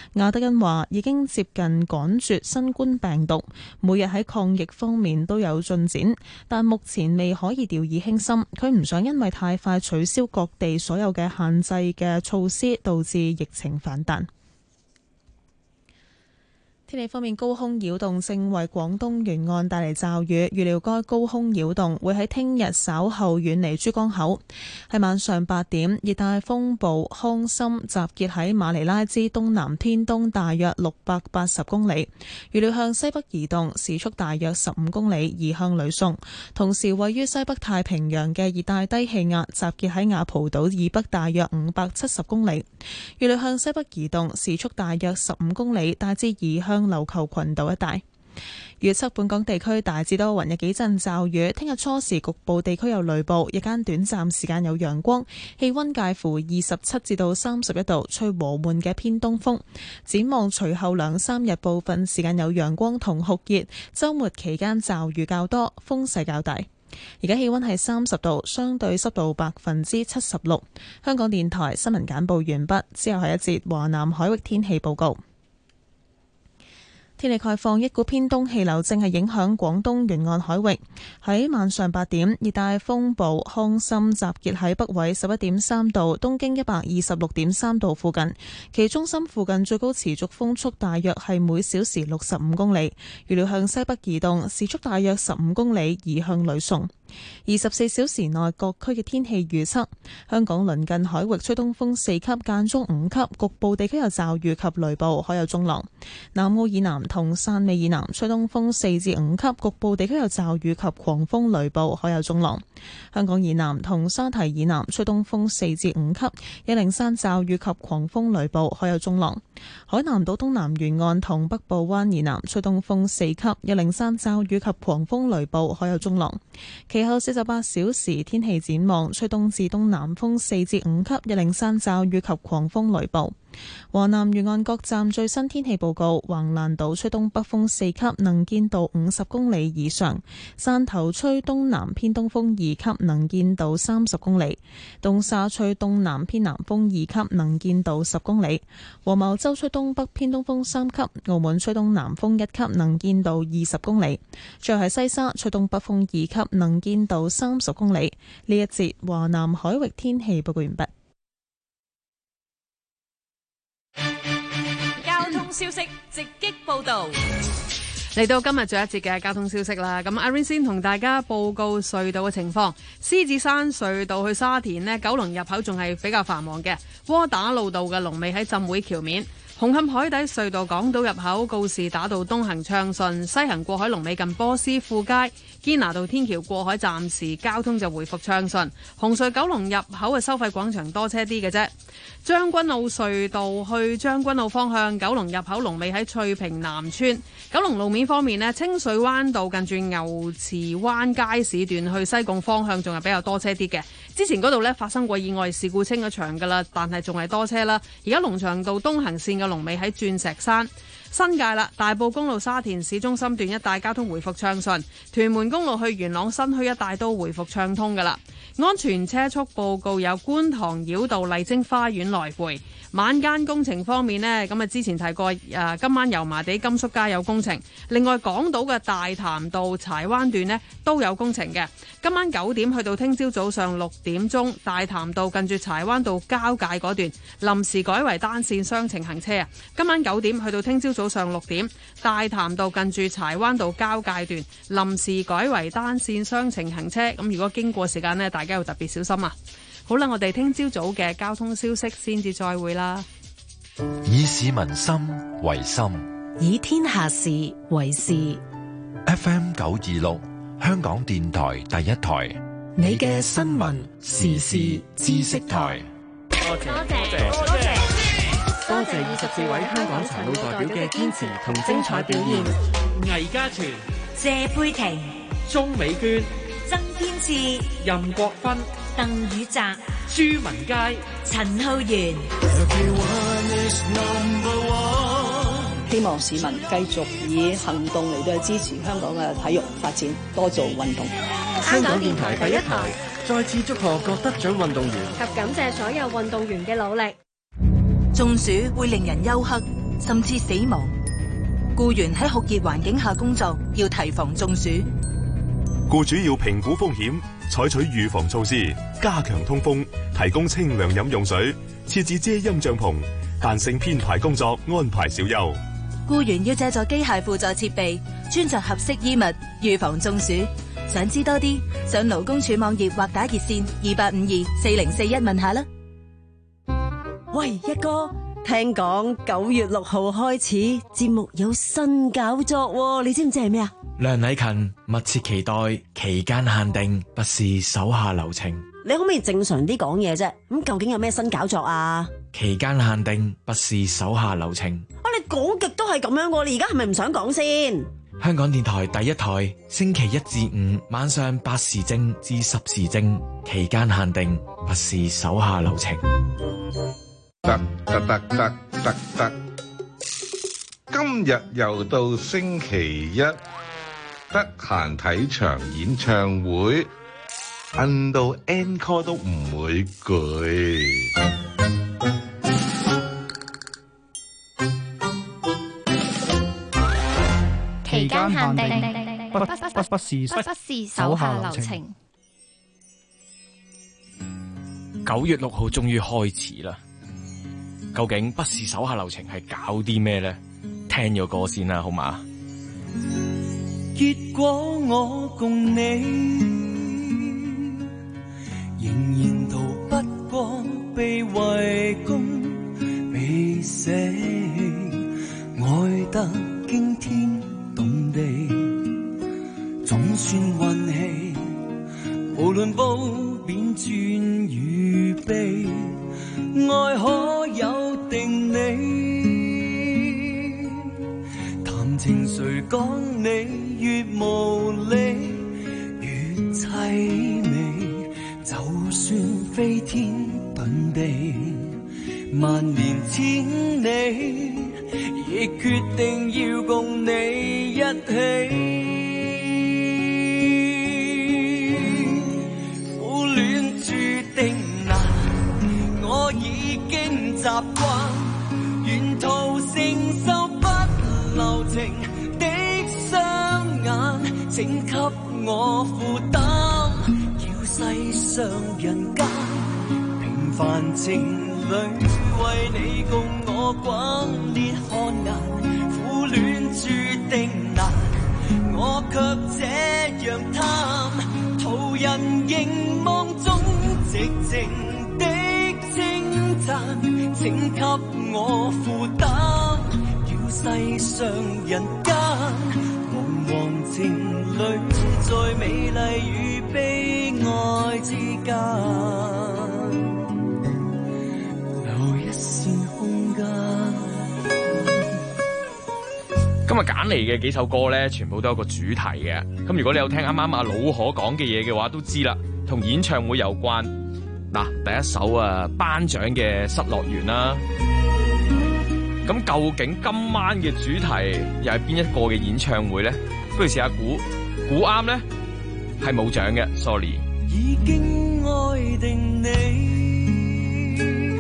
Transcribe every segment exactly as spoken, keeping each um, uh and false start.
亞德恩話已經接近趕絕新冠病毒，每日喺抗疫方面都有進展，但目前未可以掉以輕心。佢唔想因為太快取消各地所有嘅限制嘅措施，導致疫情反彈。天氣方面，高空擾動正為廣東沿岸帶嚟驟雨，預料該高空擾動會喺聽日稍後遠離珠江口。喺晚上八點，熱帶風暴康森集結喺馬尼拉之東南偏東大約六百八十公里，預料向西北移動，時速大約十五公里，移向呂宋。同時，位於西北太平洋嘅熱帶低氣壓集結喺雅蒲島以北大約五百七十公里，預料向西北移動，時速大約十五公里，大致移向琉球群島一帶。預測本港地區大致多雲，有幾陣驟雨。聽日初時局部地區有雷暴，日間短暫時間有陽光，氣溫介乎二十七至到三十一度，吹和緩嘅偏東風。展望隨後兩三日部分時間有陽光同酷熱，週末期間驟雨較多，風勢較大。而家氣溫係三十度，相對濕度百分之七十六。香港電台新聞簡報完畢，之後係一節華南海域天氣報告。天氣概況，一股偏東氣流正係影響廣東沿岸海域。喺晚上八點，熱帶風暴康森集結喺北緯十一點三度、東經一百二十六點三度附近，其中心附近最高持續風速大約係每小時六十五公里，預料向西北移動，時速大約十五公里，移向呂宋。二十四小時內各區嘅天氣預測：香港鄰近海域吹東風四級，間中五級，局部地區有驟雨及雷暴，海有中浪。南澳以南同汕尾以南吹東風四至五級，局部地區有驟雨及狂風雷暴，海有中浪。香港以南同沙堤以南吹東風四至五級，有零散驟雨及狂風雷暴，海有中浪。海南島東南沿岸同北部灣以南吹東風四級，有零散驟雨及狂風雷暴，海有中浪。其後四十八小時天氣展望，吹東至東南風四至五級，有零散驟雨及狂風雷暴。華南沿岸各站最新天氣報告：橫瀾島吹東北風四級，能見度五十公里以上；汕頭吹東南偏東風二級，能見度三十公里；東沙吹東南偏南風二級，能見度十公里；黃茅洲吹東北偏東風三級；澳門吹東南風一級，能見度二十公里；最後係西沙吹東北風二級，能見度三十公里。呢一節華南海域天氣報告完畢。 交通消息直擊報道， 嚟到今日最後一節嘅交通消息啦。咁阿 Rain 先同大家報告隧道嘅情況。獅子山隧道去沙田呢，九龍入口仲係比較繁忙嘅。窩打老道嘅龍尾喺浸會橋面。紅磡海底隧道港島入口告士打道東行暢順，西行過海龍尾近波斯富街。堅拿道天橋過海暫時交通就回復暢順。紅隧九龍入口嘅收費廣場多車啲嘅啫。將軍澳隧道去將軍澳方向，九龍入口龍尾喺翠屏南村。九龍路面方面呢，清水灣道近住牛池灣街市段去西貢方向仲係比較多車啲嘅。之前嗰度呢發生過意外事故清咗場噶啦，但係仲係多車啦。而家龍翔道東行線嘅龍尾喺鑽石山。新界啦，大埔公路沙田市中心段一帶交通回復暢順，屯門公路去元朗新墟一帶都回復暢通噶啦。安全車速報告有觀塘繞道麗晶花園來回。晚間工程方面呢，咁啊之前提過誒，今晚油麻地甘肅街有工程，另外港島嘅大潭道柴灣段呢都有工程嘅。今晚九點去到聽朝早上六點鐘，大潭道近住柴灣道交界嗰段臨時改為單線雙程行車啊！今晚九點去到聽朝早上六點，大潭道近住柴灣道交界段臨時改為單線雙程行車。咁如果經過時間呢，大家要特別小心啊！好啦，我哋聽朝早嘅交通消息先至再會啦。 以市民心為心， 以天下事為事。 F M 九二六，香港電台第一台， 你嘅新聞時事知識台。 多謝多謝多謝多謝二十四位香港殘奧代表嘅堅持同精彩表現。魏家全、 謝佩婷、 鍾美娟、 曾天賜、 任國芬、 鄧宇澤、 朱文佳、 陳浩源。 希望市民繼續以行動嚟到支持香港嘅體育發展，多做運動。 香港電台第一台再次祝賀各得獎運動員及感謝所有運動員嘅努力。 中暑會令人休克， 甚至死亡。僱員喺酷熱環境下工作，要提防中暑。 僱主要評估風險，採取預防措施，加強通風，提供清涼飲用水，設置遮陰帳篷，彈性編排工作，安排小休。 僱員要借助機械輔助設備，穿着合適衣物，預防中暑。想知多啲，上勞工處網頁或打熱線二八五二四零四一問下啦。 喂，一哥，聽講九月六號開始節目有新搞作，你知唔知係咩啊？ 梁禮勤密切期待，期間限定，不是手下留情。 你可唔可以正常啲講嘢啫？咁究竟有咩新搞作啊？ 期間限定，不是手下留情。 啊，你講極都係咁樣喎，你而家係咪唔想講先？ 香港電台第一台，星期一至五晚上八時正至十時正，期間限定，不是手下留情。 得得得得得得，今日又到星期一。得閒睇場演唱會，摁到 encore 都唔會攰。 期間限定，不不不不是不是手下留情。 九月六號終於開始啦，究竟不是手下留情係搞啲咩呢？聽咗歌先啦，好嘛？ 結果我共你仍然逃不過被圍攻被捨棄，愛得驚天動地，總算運氣，無論褒貶尊與卑，愛可有定理，談情誰講你越無理越凄美，就算飛天遁地，萬年千里，亦決定要共你一起。苦戀注定難，我已經習慣，沿途承受不留情的雙眼，請給我負擔，要世上人間平凡情侶為你共我滾烈汗顏，苦戀注定難，我卻這樣貪，途人凝望中寂靜的稱讚，請給我負擔，要世上人間茫茫情侶在美麗與悲哀之間留一線空間。 今日揀嚟嘅幾首歌咧，全部都有個主題嘅。咁如果你有聽啱啱阿老可講嘅嘢嘅話，都知啦，同演唱會有關。嗱，第一首啊，頒獎嘅失樂園啦。咁究竟今晚嘅主題又係邊一個嘅演唱會咧？不如試下估，估啱咧係冇獎嘅 ，sorry。 已經愛定你，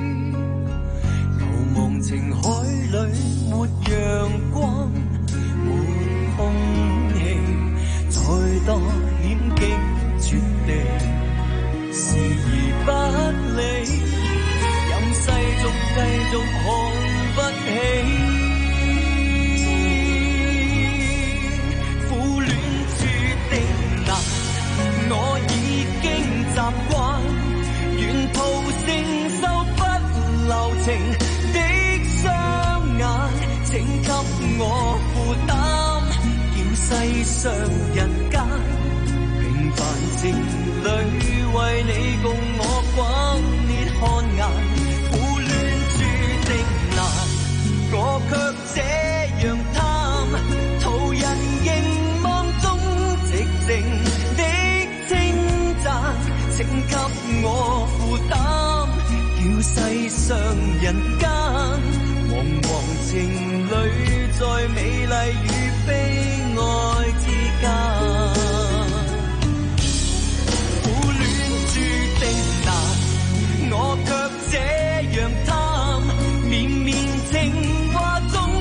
茫茫情海裏沒陽光，沒空氣，再多險境絕地，視而不理，任世俗繼續看不起。我已經習慣，沿途承受不留情的雙眼，請給我負擔，叫世上人間平凡情侶為你共我滾烈汗顏，苦戀注定難，我卻這樣貪，途人凝望中寂靜請給我負擔，叫世上人間茫茫情侶在美麗與悲哀之間，苦戀注定難，我卻這樣貪，綿綿情話中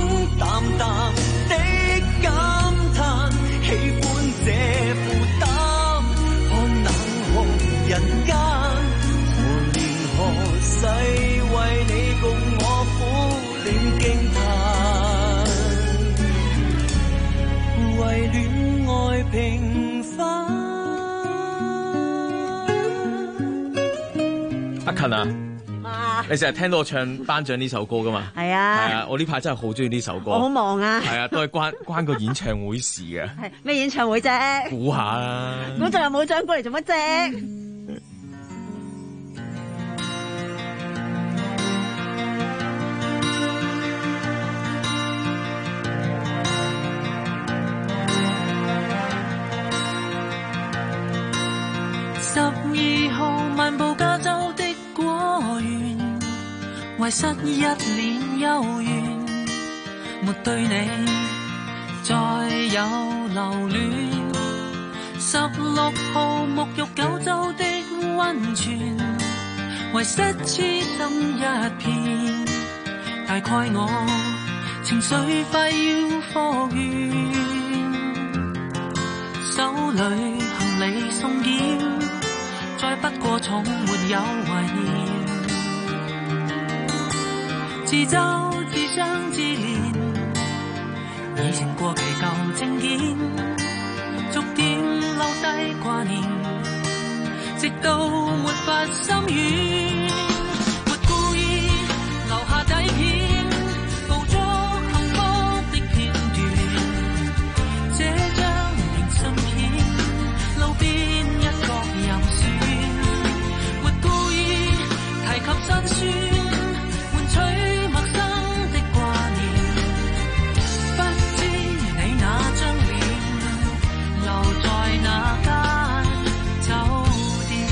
勤啊， 啊你成日聽到我唱頒獎呢首歌噶嘛？ 係啊， 係啊，我呢排真係好中意呢首歌。 我好忙啊。 係啊，都係關關個演唱會事嘅。 係咩演唱會啫？ 估下啦。 估就又冇獎過嚟做乜啫？ 十二號漫步加州的果園，遺失一臉幽怨，沒對你再有留戀。十六號沐浴九州的溫泉，遺失痴心一片，大概我情緒快要復原，手裏行李送檢，再不過重沒有懷念，自嘲自傷自憐，已成過期舊證件，逐漸留低掛念，直到沒法心軟，沒故意留下底片，捕捉幸福的片段，這張明信片路邊一角又提及辛酸，換取陌生的掛念，不知你那張臉留在那間酒店。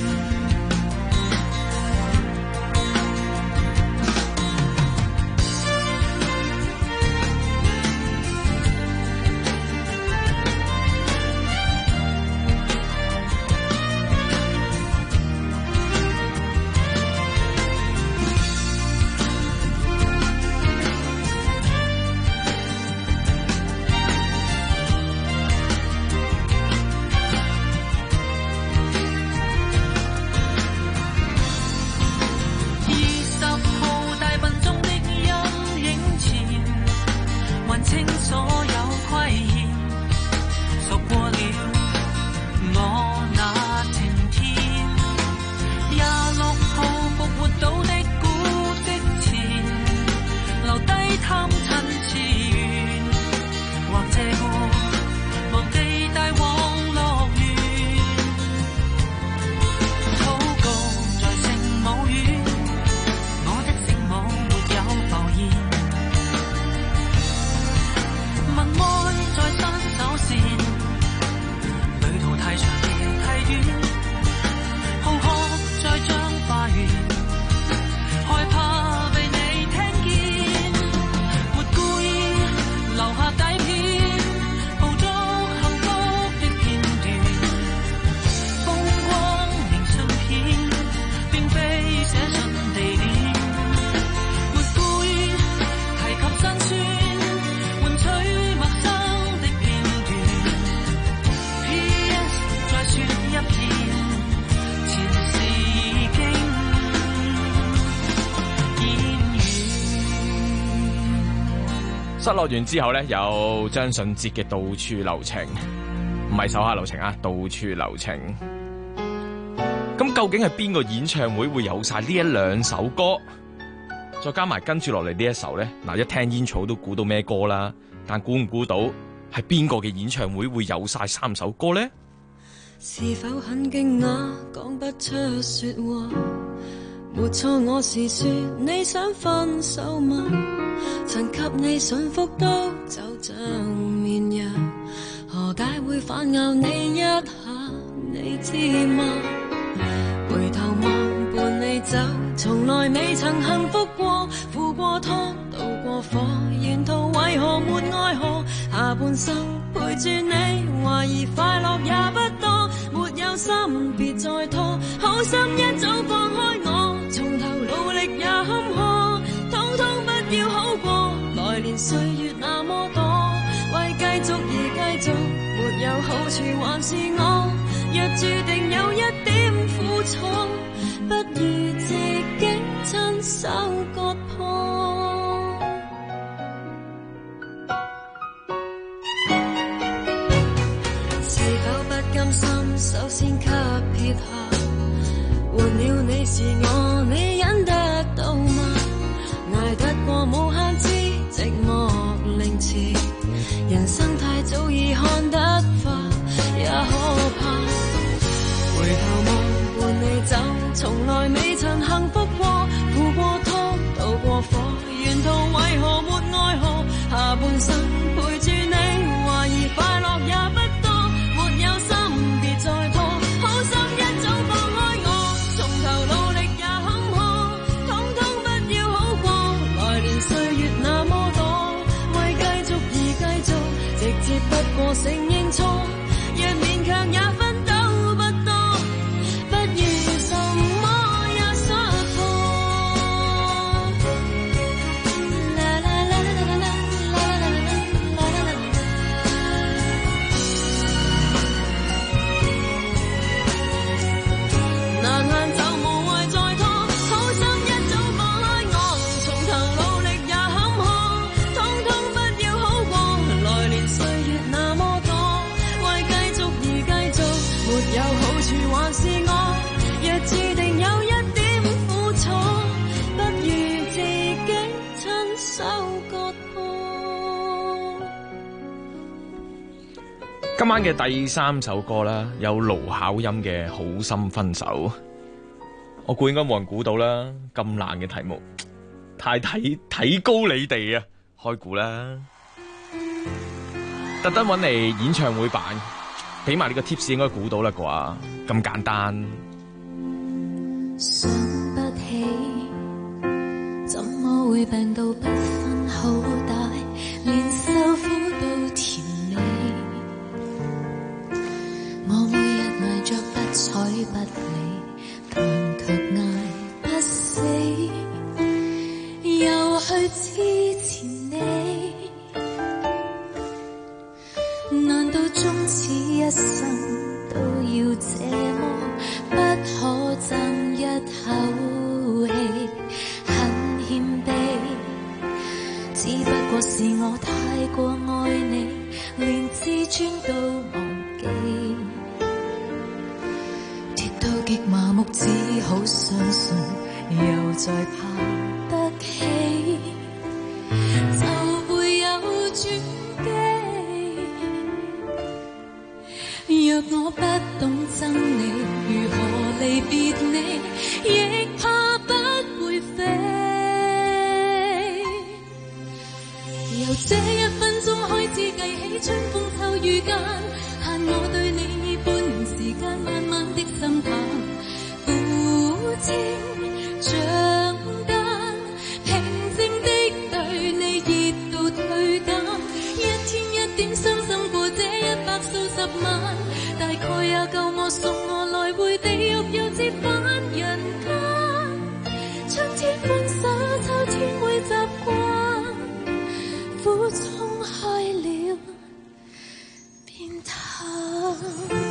失落完之後咧，有張信哲嘅《到處留情》，唔係手下留情啊，《到處留情》。咁究竟係邊個演唱會會有晒呢一兩首歌？再加埋跟住落嚟呢一首咧，嗱，一聽煙草都估到咩歌啦，但估唔估到係邊個嘅演唱會會有晒三首歌咧？ 是否很驚訝，講不出說話？沒錯，我是說你想分手嗎？曾給你信福都就像綿羊，何解會反咬你一下？你知嗎？回頭望伴你走，從來未曾幸福過，付過湯，渡過火，沿途為何沒愛河？下半生陪住你，懷疑快樂也不多，沒有心別再拖，好心一早放開我，從頭努力也坎坷，通通不要好過，來年歲月那麼多，為繼續而繼續，沒有好處還是我，若注定有一點苦楚，不如自己親手割破。是否不甘心，首先給撇下， 換了你是我，你忍得到嗎？捱得過無限次寂寞凌遲，人生太早已看得化，也可怕。回頭望伴你走，從來未曾幸福過，負過湯，渡過火，沿途為何沒愛河？下半生陪住你，懷疑快樂也不多，沒有心別再拖，好心一早放開我，從頭努力也坎坷，統統不要好過，來年歲月那麼多，為繼續而繼續，直接不過承認錯，若勉強也奮鬥不多，不如什麼也失破。啦啦啦啦啦啦啦啦啦啦啦啦，難行就無謂再拖，好心一早放開我，從頭努力也坎坷，統統不要好過，來年歲月那麼多，為繼續而繼續，沒有好處還是我，若注定有一點苦楚，不如自己親手割破。 今晚嘅第三首歌啦，有盧巧音嘅《好心分手》，我估應該冇人估到啦，咁難嘅題目，太睇睇高你哋啊！開估啦，特登揾嚟演唱會版，俾埋呢個 tips 應該估到啦啩，咁簡單。 想不起，怎麼會病到不分好歹，連受苦都甜美。我每日捱着不睬不理，但卻捱不死，又去支持你。難道終此一生都要這麼不可爭一口氣？很謙卑，只不過是我太過愛你，連自尊都忘記。跌到極麻木，只好相信，又再爬得起，就會有轉機。若我不懂憎你，如何離別你，亦怕不會飛。由這一分鐘開始計起，春風秋雨間，限我對你半年時間，慢慢的心淡，苦清像間，平靜的對你熱度退減，一天一點傷心過這一百數十萬，大概也夠我送我來回地獄，又折返人間。春天分手，秋天會習慣，苦衝開了變淡。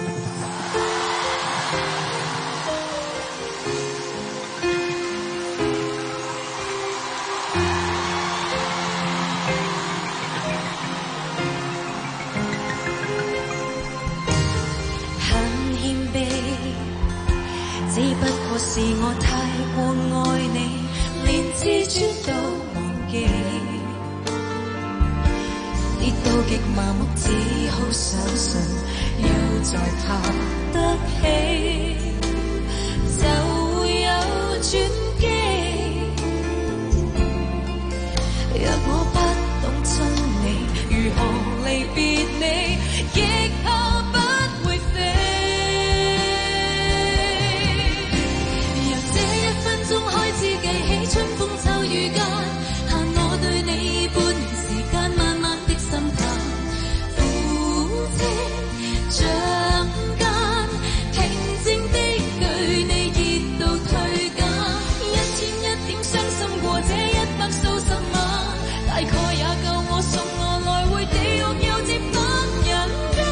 只不過是我太過愛你，連自尊都忘記，跌到極麻木，只好相信，又再爬得起，就會有轉機。若我不懂憎你，如何離別你，亦怕不會飛。從開始計起，春風秋雨間，限我對你半年時間，慢慢的心淡，苦清像間，平靜的對你熱度退減，一天一點傷心過這一百數十萬，大概也夠我送我來回地獄，又折返人間。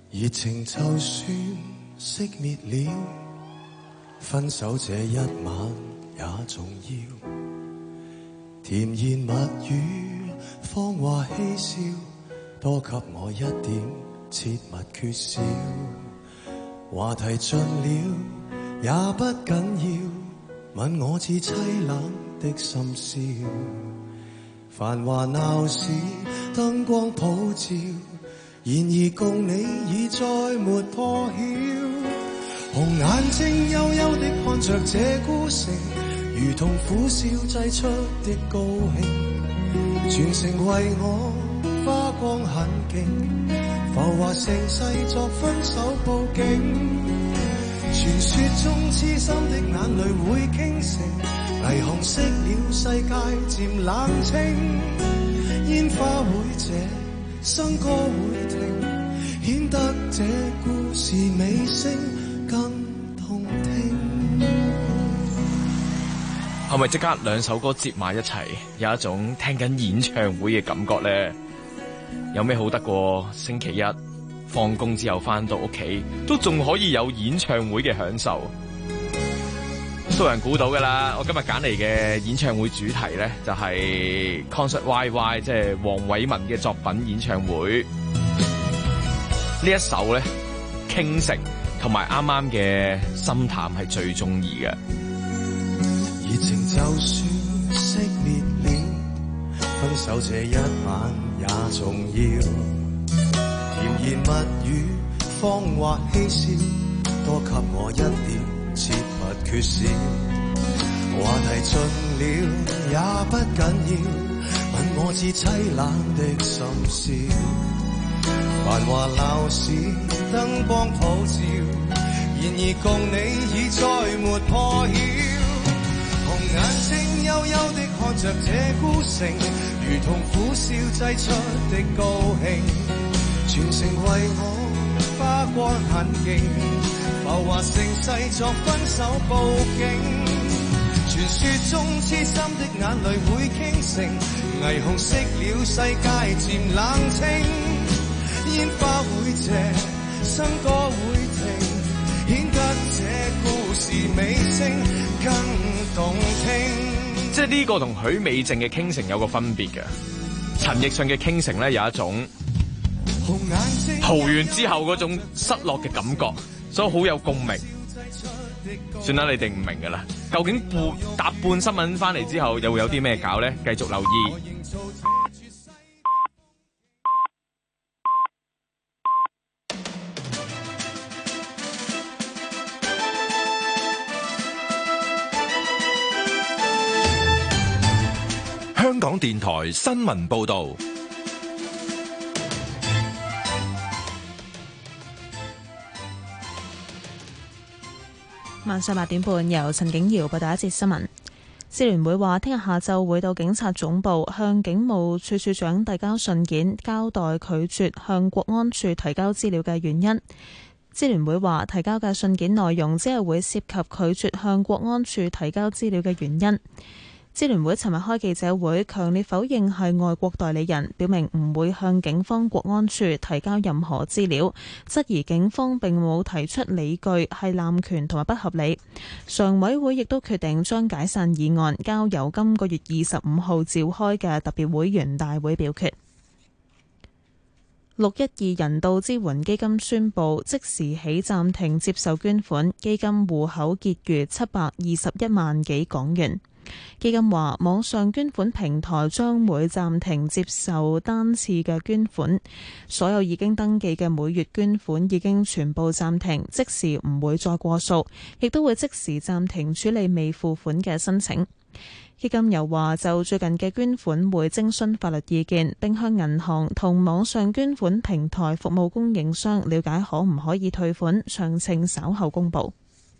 熱情就算熄滅了，分手這一晚也重要。甜言蜜語，謊話嬉笑，多給我一點切勿缺少。話題盡了也不緊要，問我至凄冷的心事。繁華鬧市燈光普照，然而共你已再沒破曉。紅眼睛幽幽的看着這孤城，如同苦笑製出的高興，全城為我花光很勁，浮華盛世作分手報警。傳說中痴心的眼淚會傾城，霓虹熄了世界漸冷清，煙花會謝，笙歌會停，顯得這故事尾聲更動聽。 係咪即刻兩首歌接埋一齊，有一種聽緊演唱會嘅感覺呢？有咩好得過星期一放工之後翻到屋企，都仲可以有演唱會嘅享受？都有人估到噶啦！我今日揀嚟嘅演唱會主題呢，就係 Concert Y Y， 即係黃偉文嘅作品演唱會。呢一首呢，傾城同埋啱啱嘅心淡係最中意嘅。 熱情就算熄滅了，分手這一晚也重要。甜言蜜語，謊話嬉笑，多給我一點切勿缺少。話題盡了也不緊要，問我至凄冷的心事。繁華鬧市燈光普照，然而共你已再沒破曉。紅眼睛幽幽的看着這孤城，如同苦笑製出的高興，全城為我花光很勁，浮華盛世作分手報警。傳說中痴心的眼淚會傾城，霓虹熄了世界漸冷清，煙花會謝，笙歌會停，顯得這故事尾聲更動聽。 即係呢個同許美靜嘅傾城有個分別嘅。陳奕迅嘅傾城咧有一種逃完之後嗰種失落嘅感覺，所以好有共鳴。算啦，你哋唔明噶啦。究竟半搭半新聞翻嚟之後，又會有啲咩搞呢？繼續留意。 香港電台新聞報道。 晚上八點半，由陳景瑤報道一節新聞。支聯會話，聽日下晝會到警察總部向警務處處長遞交信件，交代拒絕向國安處提交資料嘅原因。支聯會話，提交嘅信件內容只係會涉及拒絕向國安處提交資料嘅原因。支聯會尋日開記者會，強烈否認係外國代理人，表明唔會向警方國安處提交任何資料，質疑警方並冇提出理據係濫權同埋不合理。常委會亦都決定將解散議案交由今個月二十五號召開嘅特別會員大會表決。六一二人道支援基金宣布即時起暫停接受捐款，基金戶口結餘七百二十一萬幾港元。基金話，網上捐款平台將會暫停接受單次嘅捐款，所有已經登記嘅每月捐款已經全部暫停，即時唔會再過數，亦都會即時暫停處理未付款嘅申請。基金又話，就最近嘅捐款會徵詢法律意見，並向銀行同網上捐款平台服務供應商了解可唔可以退款，詳情稍後公佈。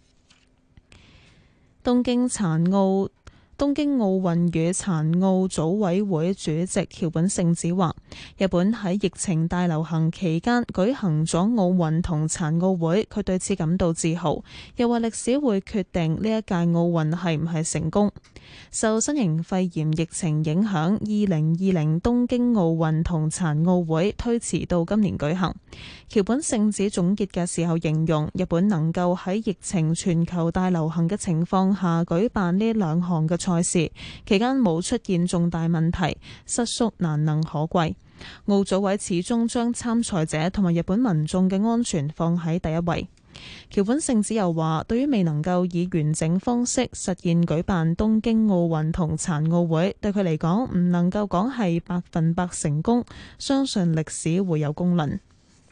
東京殘奧東京奧運與殘奧組委會主席橋本聖子話，日本喺疫情大流行期間舉行咗奧運同殘奧會，佢對此感到自豪，又話歷史會決定呢一屆奧運係唔係成功。 受新型肺炎疫情影響，二零二零東京奧運同殘奧會推遲到今年舉行。橋本聖子總結嘅時候形容，日本能夠喺疫情全球大流行嘅情況下舉辦呢兩項嘅賽事，期間冇出現重大問題，失縮難能可貴。奧組委始終將參賽者同埋日本民眾嘅安全放喺第一位。橋本聖子又話，對於未能夠以完整方式實現舉辦東京奧運同殘奧會，對佢嚟講唔能夠講係百分百成功，相信歷史會有公論。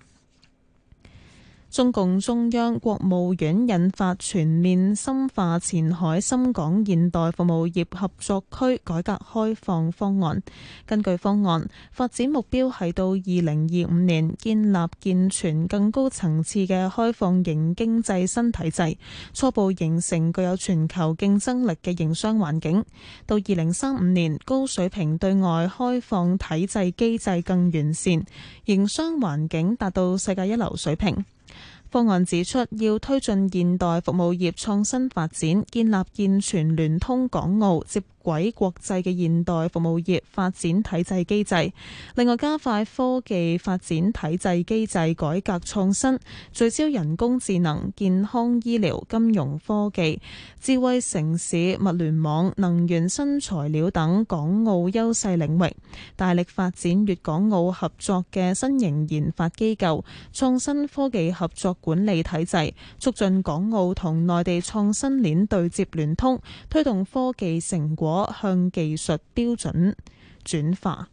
中共中央國務院印發全面深化前海深港現代服務業合作區改革開放方案。根據方案，發展目標係到二零二五年建立健全更高層次嘅開放型經濟新體制，初步形成具有全球競爭力嘅營商環境。到二零三五年，高水平對外開放體制機制更完善，營商環境達到世界一流水平。方案指出，要推進現代服務業創新發展，建立健全聯通港澳接軌國際嘅現代服務業發展體制機制。另外，加快科技發展體制機制改革創新，聚焦人工智能、健康醫療、金融科技、智慧城市、物聯網、能源新材料等港澳優勢領域，大力發展粵港澳合作嘅新型研發機構、創新科技合作管理體制，促進港澳同內地創新鏈對接聯通，推動科技成果向技術標準轉化。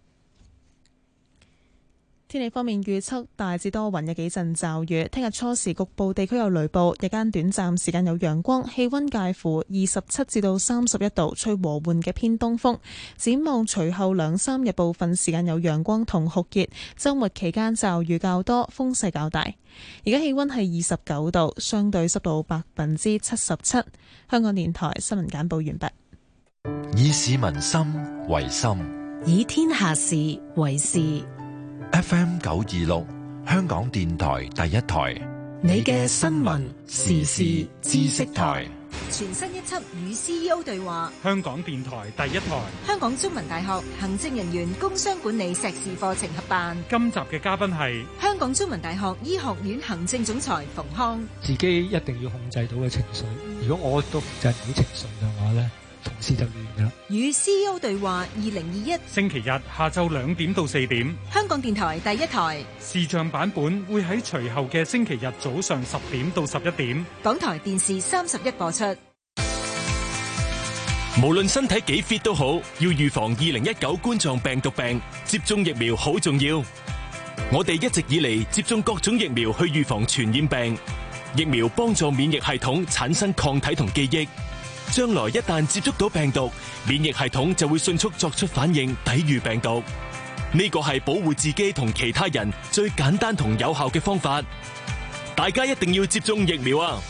天氣方面預測大致多雲，有幾陣驟雨。聽日初時局部地區有雷暴，日間短暫時間有陽光，氣溫介乎二十七至到三十一度，吹和緩嘅偏東風。展望隨後兩三日部分時間有陽光同酷熱，周末期間驟雨較多，風勢較大。而家氣溫係二十九度，相對濕度百分之七十七。香港電台新聞簡報完畢。 以市民心為心， 以天下事為事。 F M 九二六，香港電台第一台， 你嘅新聞時事知識台， 全新一輯與 C E O 對話。 香港電台第一台， 香港中文大學行政人員工商管理碩士課程合辦。 今集嘅嘉賓係香港中文大學醫學院行政總裁馮康。 自己一定要控制到嘅情緒，如果我都控制唔到情緒嘅話咧，同事就亂噶啦。 與 C E O 對話二零二一， 星期日下晝兩點到四點， 香港電台第一台視像版本會喺隨後嘅星期日早上十點到十一點， 港台電視三十一播出。 無論身體幾 fit 都好，要預防二零一九冠狀病毒病，接種疫苗好重要。我哋一直以嚟接種各種疫苗去預防傳染病，疫苗幫助免疫系統產生抗體同記憶。將來一旦接觸到病毒，免疫系統就會迅速作出反應，抵禦病毒。呢個係保護自己同其他人最簡單同有效嘅方法。大家一定要接種疫苗啊！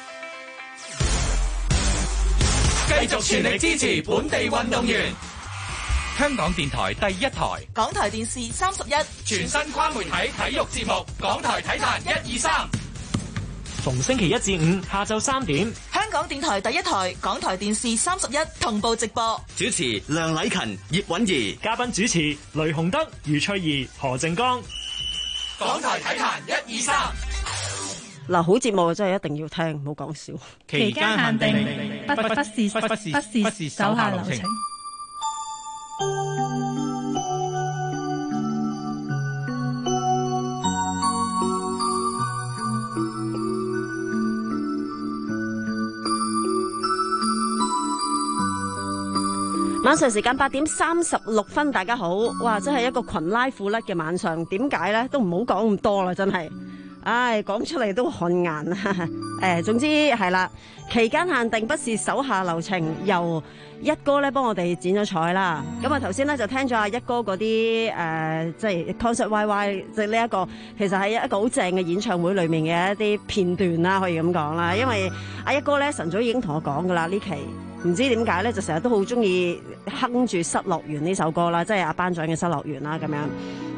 繼續全力支持本地運動員。香港電台第一台， 港台電視三十一， 全新跨媒體體育節目，港台體壇一二三。 逢星期一至五下晝三點， 香港電台第一台，港台電視三十一同步直播。 主持梁禮勤、葉韻儀， 嘉賓主持雷洪德、余翠怡、何靜江。 港台體壇一二三。 嗱，好節目真係一定要聽，唔好講笑。 期間限定，不不不是不是不是不是手下留情。 晚上時間八點三十六分，大家好。哇，真係一個裙拉褲甩嘅晚上。點解呢？都唔好講咁多啦，真係。唉，講出嚟都汗顏啊！誒，總之係啦，期間限定不是手下留情，由一哥咧幫我哋剪咗彩啦。咁啊，頭先咧就聽咗阿一哥嗰啲誒，即係 concert Y Y，即係呢一個其實係一個好正嘅演唱會裏面嘅一啲片段啦，可以咁講啦。因為阿一哥咧晨早已經同我講噶啦，呢期唔知點解咧，就成日都好中意哼住《失樂園》呢首歌啦，即係阿班長嘅《失樂園》啦，咁樣。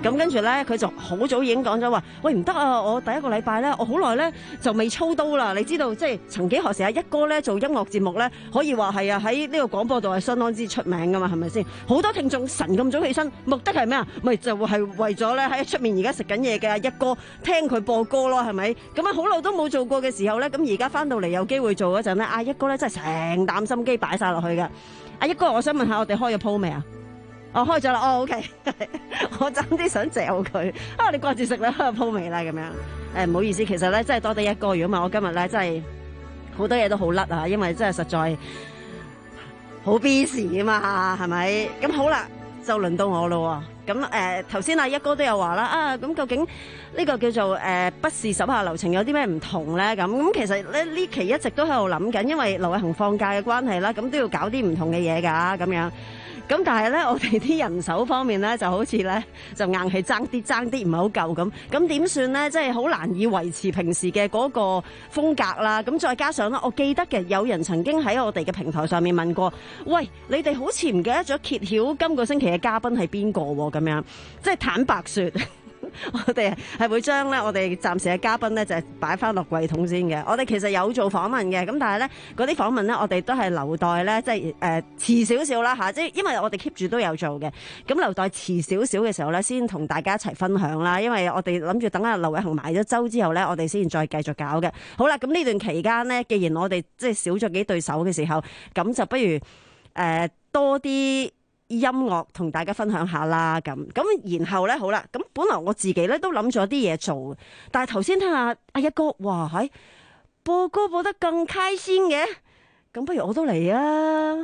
咁跟住咧，佢就好早已經講咗話，喂唔得啊！我第一個禮拜咧，我好耐咧就未操刀啦。你知道即係曾幾何時啊，一哥咧做音樂節目咧，可以話係啊喺呢個廣播度係相當之出名噶嘛，係咪先？好多聽眾晨咁早起身，目的係咩啊？咪就係、是、為咗咧喺出面而家食緊嘢嘅一哥聽佢播歌咯，係咪？咁啊好耐都冇做過嘅時候咧，咁而家翻到嚟有機會做嗰陣咧，阿一哥咧真係成擔心機擺晒落去嘅。阿一哥，我想問下，我哋開咗鋪未啊？哦，開咗啦，哦 OK， 我爭啲想嚼佢啊！你掛住食啦，開咗鋪未啦咁樣？誒唔好意思，其實咧真係多得一哥，如果唔係我今日咧真係好多嘢都好甩啊，因為真係實在好 busy 啊嘛，係咪？咁好啦，就輪到我咯。咁誒頭先阿一哥都有話啦，啊咁究竟呢個叫做誒、呃、不是手下留情有啲咩唔同咧？咁咁其實咧呢期一直都喺度諗緊，因為劉偉恒放假嘅關係啦，咁都要搞啲唔同嘅嘢㗎咁樣。咁但係咧，我哋啲人手方面咧，就好似咧就硬係爭啲爭啲，唔係好夠咁。咁點算咧？即係好難以維持平時嘅嗰個風格啦。咁再加上咧，我記得嘅有人曾經喺我哋嘅平台上面問過，喂，你哋好似唔記得咗揭曉今個星期嘅嘉賓係邊個喎？咁樣即係坦白說。我哋係會將咧，我哋暫時嘅嘉賓咧就係擺翻落櫃桶先嘅。我哋其實有做訪問嘅，咁但係咧嗰啲訪問咧，我哋都係留待咧，即係誒遲少少啦吓，即係因為我哋 keep 住都有做嘅，咁留待遲少少嘅時候咧，先同大家一齊分享啦。因為我哋諗住等阿劉偉恒埋咗周之後咧，我哋先再繼續搞嘅。好啦，咁呢段期間咧，既然我哋即係少咗幾對手嘅時候，咁就不如誒、呃、多啲音樂同大家分享下啦，咁咁然後咧好啦，咁本來我自己咧都諗咗啲嘢做，但係頭先聽下阿一哥，哇喺播歌播得更開心嘅，咁不如我都嚟啊！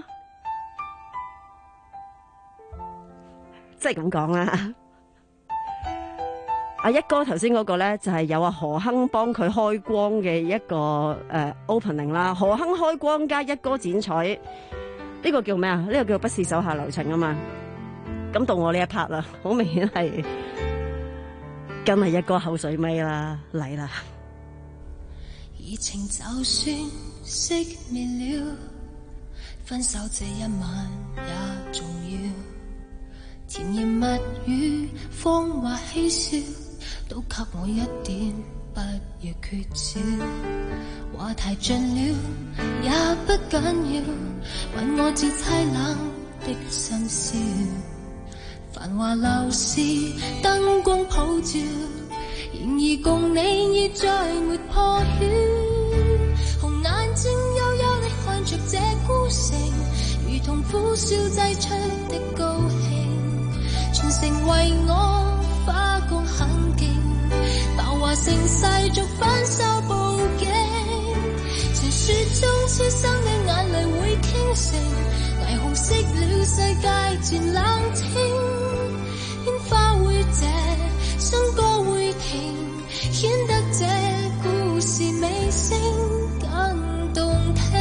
即係咁講啦，阿一哥頭先嗰個咧就係有阿何鏗幫佢開光嘅一個誒 opening 啦，何鏗開光加一哥剪彩。呢個叫咩啊？呢個叫不是手下留情啊嘛。咁到我呢一 part 啦，好明顯係跟係一個口水尾啦，嚟啦。 熱情就算熄滅了，分手這一晚也重要。甜言蜜語、謊話嬉笑，都給我一點，不要缺少。話題盡了也不緊要，問我至凄冷的心笑。繁華樓市燈光普照，然而共你已再沒破曉。紅眼睛幽幽地看着這孤城，如同苦笑製出的高興，全城為我花光很勁，爆話盛世俗分手報警。傳說中痴心的眼淚會傾城，霓虹熄了世界漸冷清，煙花會謝，笙歌會停，顯得這故事尾聲更動聽。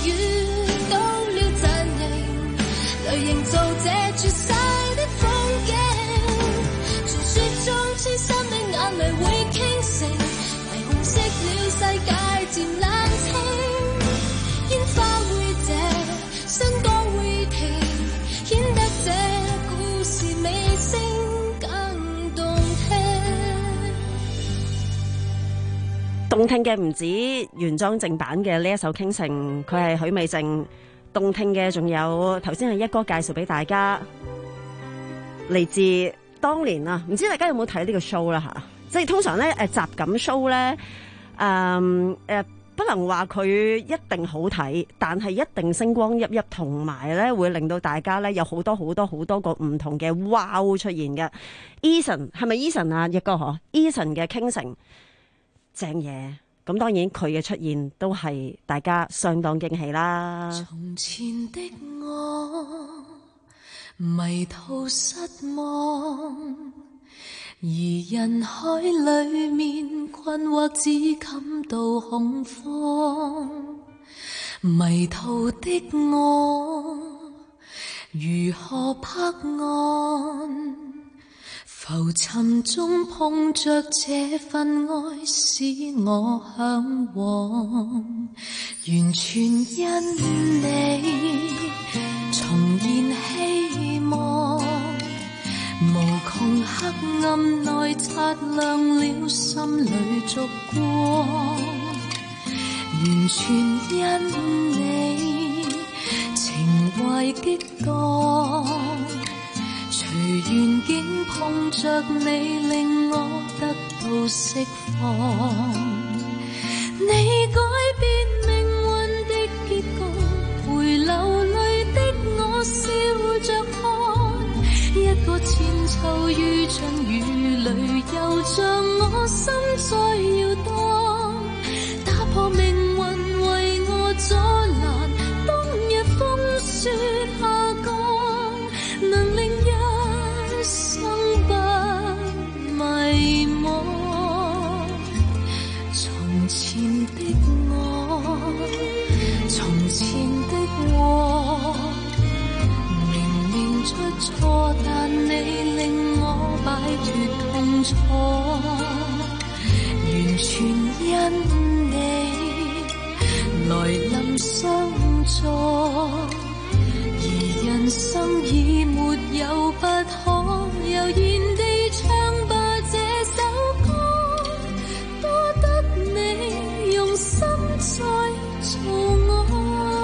遇到了陣營，來營造這絕世的風景。傳說中千山的眼淚會傾城，霓虹熄了世界漸冷清，煙花會謝，笙歌會停，顯得這故事尾聲更動聽。 動聽嘅唔止原裝正版嘅呢一首傾城，佢係許美靜。動聽嘅仲有頭先係一哥介紹俾大家，嚟自當年啊，唔知大家有冇睇呢個 show 啦吓？即係通常咧誒集錦 show 咧，誒、嗯、誒、呃、不能話佢一定好睇，但係一定星光熠熠，同埋咧會令到大家咧有好多好多好多個唔同嘅 wow 出現嘅。Eason 係咪 Eason 啊？一哥嗬 Eason 嘅傾城正嘢。咁當然佢嘅出現都係大家相當驚喜啦。 從前的我迷途失望，而人海裏面困惑只感到恐慌。迷途的我如何拍岸？浮沉中碰着這份愛，使我向往，完全因你重現希望。無窮黑暗內擦亮了心裏燭光，完全因你情懷激盪。隨緣境碰着你，令我得到釋放。你改變命運的結局，陪流淚的我笑着看。一個千秋於春雨裏，又像我心再搖盪。打破命運為我阻攔，當日風雪下降，能令一生不迷惘。從前的我，從前的我，明明出錯，但你令我擺脫痛楚，完全因你來臨相助。而人生已沒有不可，悠然地唱吧這首歌，多得你用心再做我。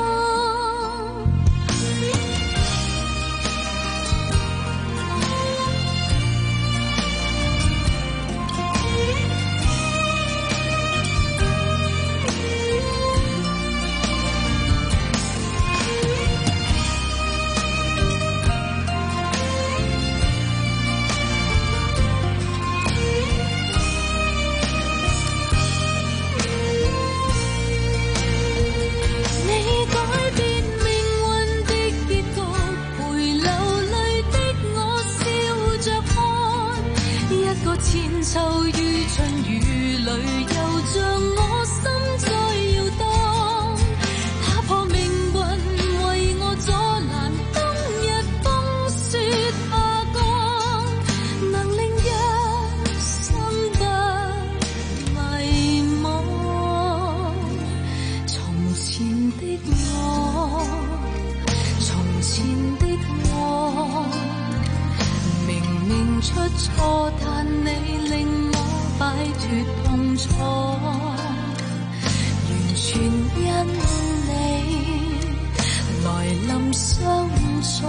千秋於春雨裏，又像我心再搖盪。打破命運為我阻攔，當日風雪下降，能令一生不迷惘。從前的我，從前的我，明明出錯，但你令我擺脫痛楚，完全因你來臨相助。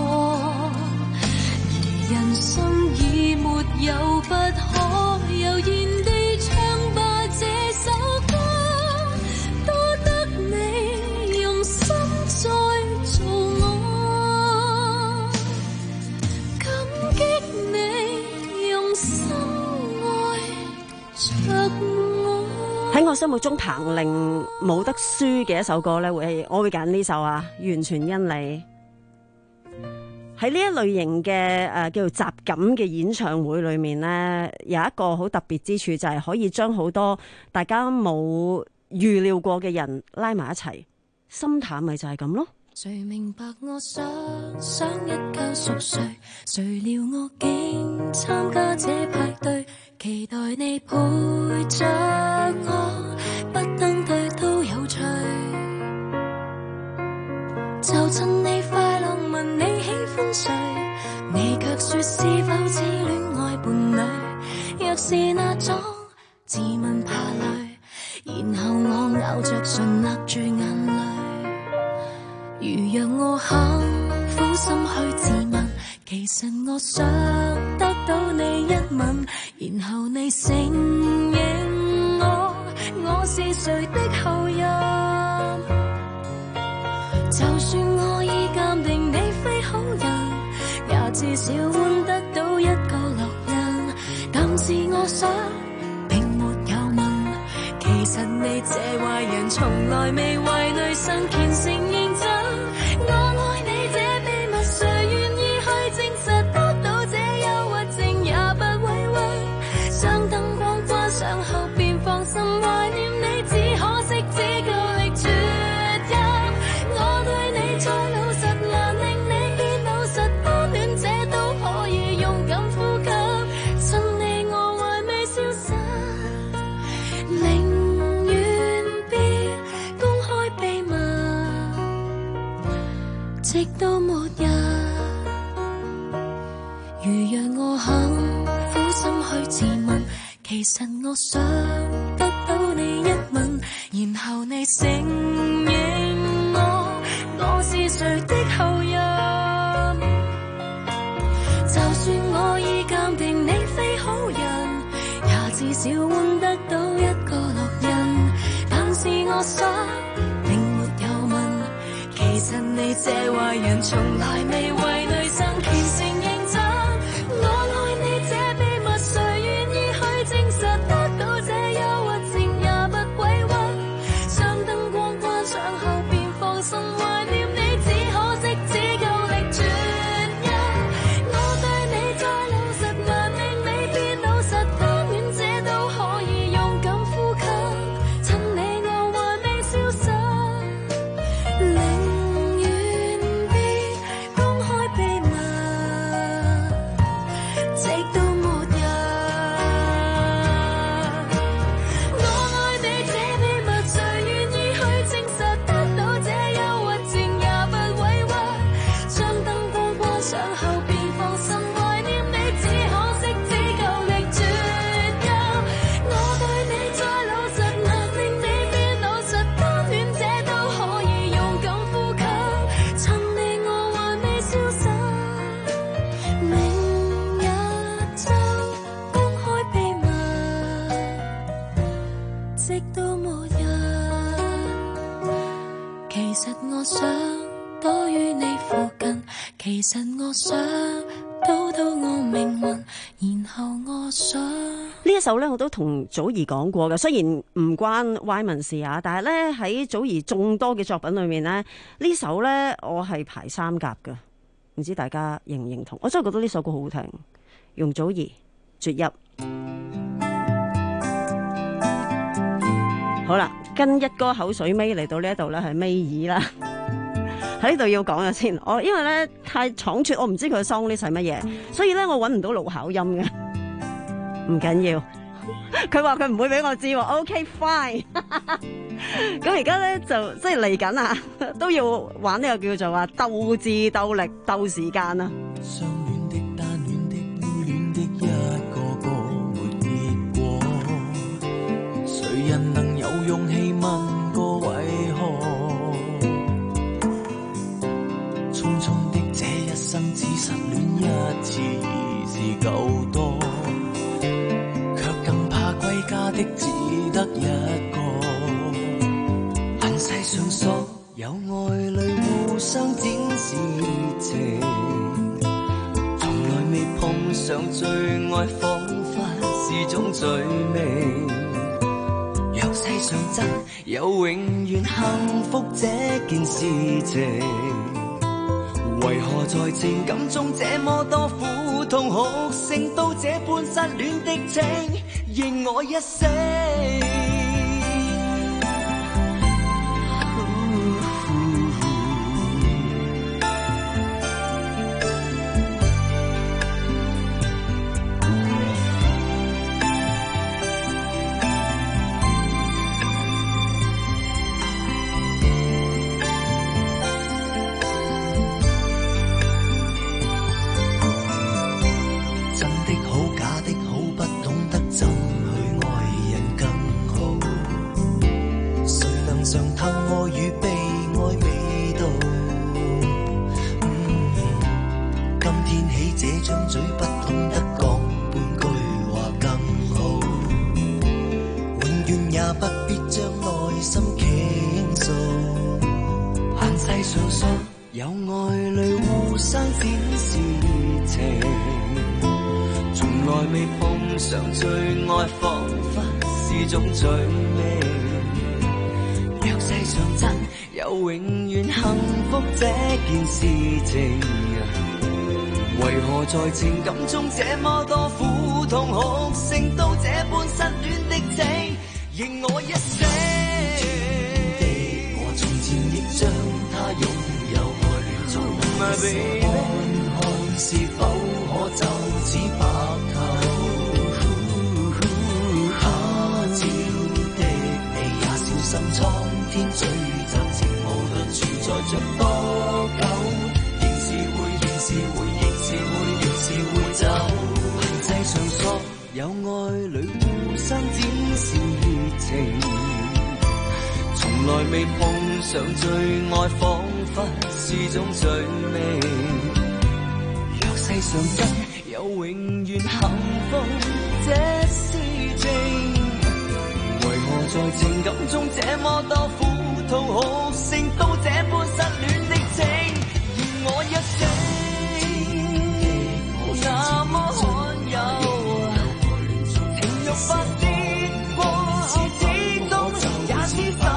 而人生已沒有不可，悠然地唱吧這首歌，多得你用心再做我，感激你用心愛着我。 喺我心目中彭羚冇得輸嘅一首歌咧，會我會揀呢首啊，完全因你。喺呢一類型嘅誒、呃、叫做集錦嘅演唱會裏面咧，有一個好特別之處，就係可以將好多大家冇預料過嘅人拉埋一齊。 心淡咪就係咁咯。 誰明白我想想一覺熟睡，誰料我竟參加這派對，期待你陪着我，不登對都有趣。就趁你快樂問你喜歡誰，你卻說是否似戀愛伴侶，若是那種自問怕累，然後我咬着唇勒住眼淚。如若我肯苦心去自問，其實我想得到你一吻，然後你承認我，我是誰的後人。就算我已鑑定你非好人，也至少換得到一個烙印。但是我想並沒有問，其實你這壞人從來未為女生虔誠認真。我愛你這秘密，誰願意去證實？得到這憂鬱症也不委屈，將燈光關上後便放心懷念你，只可惜只夠力絕音。我對你再老實，難令你變老實，單戀者都可以勇敢呼吸，趁你我還未消失，寧願別公開秘密，直到末日。如若我肯苦心去自問，其實我想得到你一吻，然後你承認我，我是誰的後人。就算我已鑑定你非好人，也至少換得到一個烙印。但是我想並沒有問，其實你這壞人從來未為女生虔誠認真。我愛你這秘密，誰願意去證實？得到這憂鬱症也不委屈，將燈光關上後便放心懷念你，只可惜只夠力絕音。我對你再老實，難令你變老實，單戀者都可以勇敢呼吸，趁你我還未消失，寧願別公開秘密，直到末日。我愛你這秘密，誰願意去證實？得到這憂鬱症也不委屈，將燈光關上後便放心懷念你，只可惜只夠力絕音。我對你再老實，難令你變老實，單戀者都可以勇敢呼吸，趁你我還未消失，明日就公開秘密，直到末日。其實我想躲於你附近，其實我想賭到我命運，然後我想呢一首呢，我都同祖兒講過嘅，雖然唔關 Wyman 事啊，但係呢，喺祖兒眾多嘅作品裏面呢，呢首呢，我係排三甲嘅，唔知大家認唔認同？我真係覺得呢首歌好好聽，容祖兒絕泣。好啦，跟一哥口水尾嚟到呢一度呢，係尾二啦。喺呢度要講咗先，我因為咧太倉促，我唔知佢嘅 song 呢係乜嘢，所以咧我揾唔到錄口音嘅，唔緊要。佢話佢唔會俾我知喎 ，OK fine。咁而家咧就即係嚟緊啊，都要玩呢個叫做話鬥智鬥力鬥時間啊。 相戀的、單戀的、孤戀的，一個個沒結果，誰人能有勇氣問過為何？匆匆的這一生，只失戀一次已是夠多，卻更怕歸家的只得一個。人世上所有愛侶互相展示情，從來未碰上最愛，彷彿是種罪名。若世上真有永遠幸福這件事情，為何在情感中這麼多苦痛哭聲，到這般失戀的情，認我一聲。 世上所有愛侶互相展示情，從來未碰上最愛，彷彿是種罪名。若世上真有永遠幸福這件事情，為何在情感中這麼多苦痛哭聲，到這般失戀的情，認我一生。我從前亦將它擁有愛戀中那一些，看看是否可就此白頭。他朝的你也小心，蒼天詛咒情，無論存在着多久，仍是會，仍是會，仍是會，仍是會走。憑世上所有愛侶互相展示熱情，從來未碰上最愛，彷彿是種罪名。若世上真有永遠幸福這事情，為何在情感中這麼多苦痛哭聲，到這般失戀的情，願我一生那麼罕有，情欲發泄過只懂也知否，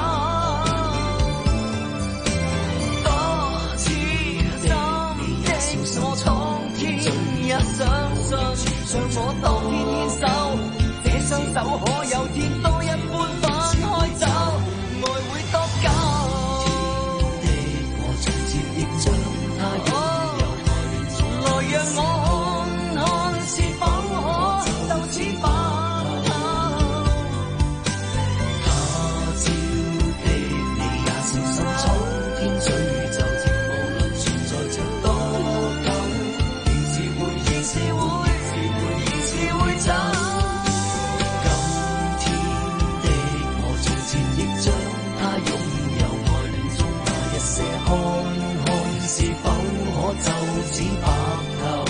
多痴心的我當天也相信，像我當天牽手，這雙手可有天多一般分開走，愛會多久？我從前亦將它擁有愛戀中，來讓我看看是否可就此白頭。他朝的你也小心，蒼天詛咒情，無論存在着多久，仍是會，仍是會，仍是會走。今天的我從前亦將它擁有愛戀中那一些，看看是否可就此白頭。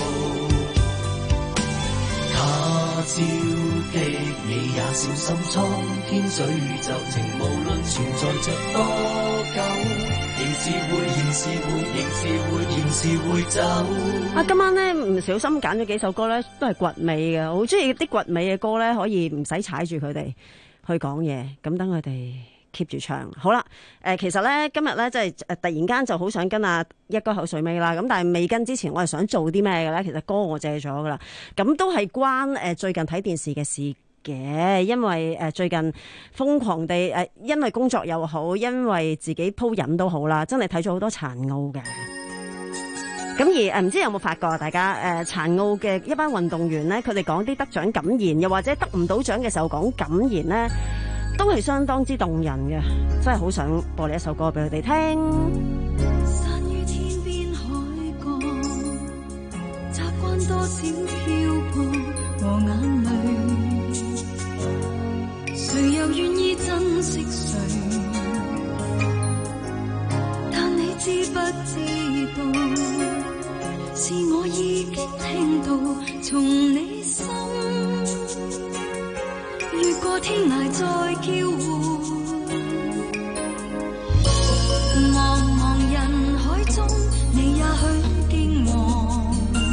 他朝的你也小心，蒼天詛咒情，無論存在着多久，仍是會，仍是會，仍是會，仍是會走。 啊，今晚咧唔小心揀咗幾首歌咧，都係掘尾嘅，好中意啲掘尾嘅歌咧，可以唔使踩住佢哋去講嘢，咁等佢哋 keep 住唱。好啦，誒、呃，其實咧今日咧即係誒突然間就好想跟阿一哥口水尾啦，咁但係未跟之前，我係想做啲咩嘅咧？其實歌我借咗噶啦，咁都係關誒、呃、最近睇電視嘅事嘅，因為誒、呃、最近瘋狂地誒、呃，因為工作又好，因為自己鋪癮都好啦，真係睇咗好多殘奧嘅。咁而誒唔知有冇發覺啊？大家誒殘奧嘅一班運動員咧，佢哋講啲得獎感言，又或者得唔到獎嘅時候講感言咧，都係相當之動人嘅，真係好想播你一首歌俾佢哋聽。 散於天邊海角，習慣多少漂泊和眼淚，誰又願意珍惜誰？但你知不知道，是我已經聽到從你心，越過天涯再叫喚。茫茫人海中，你也許驚惶，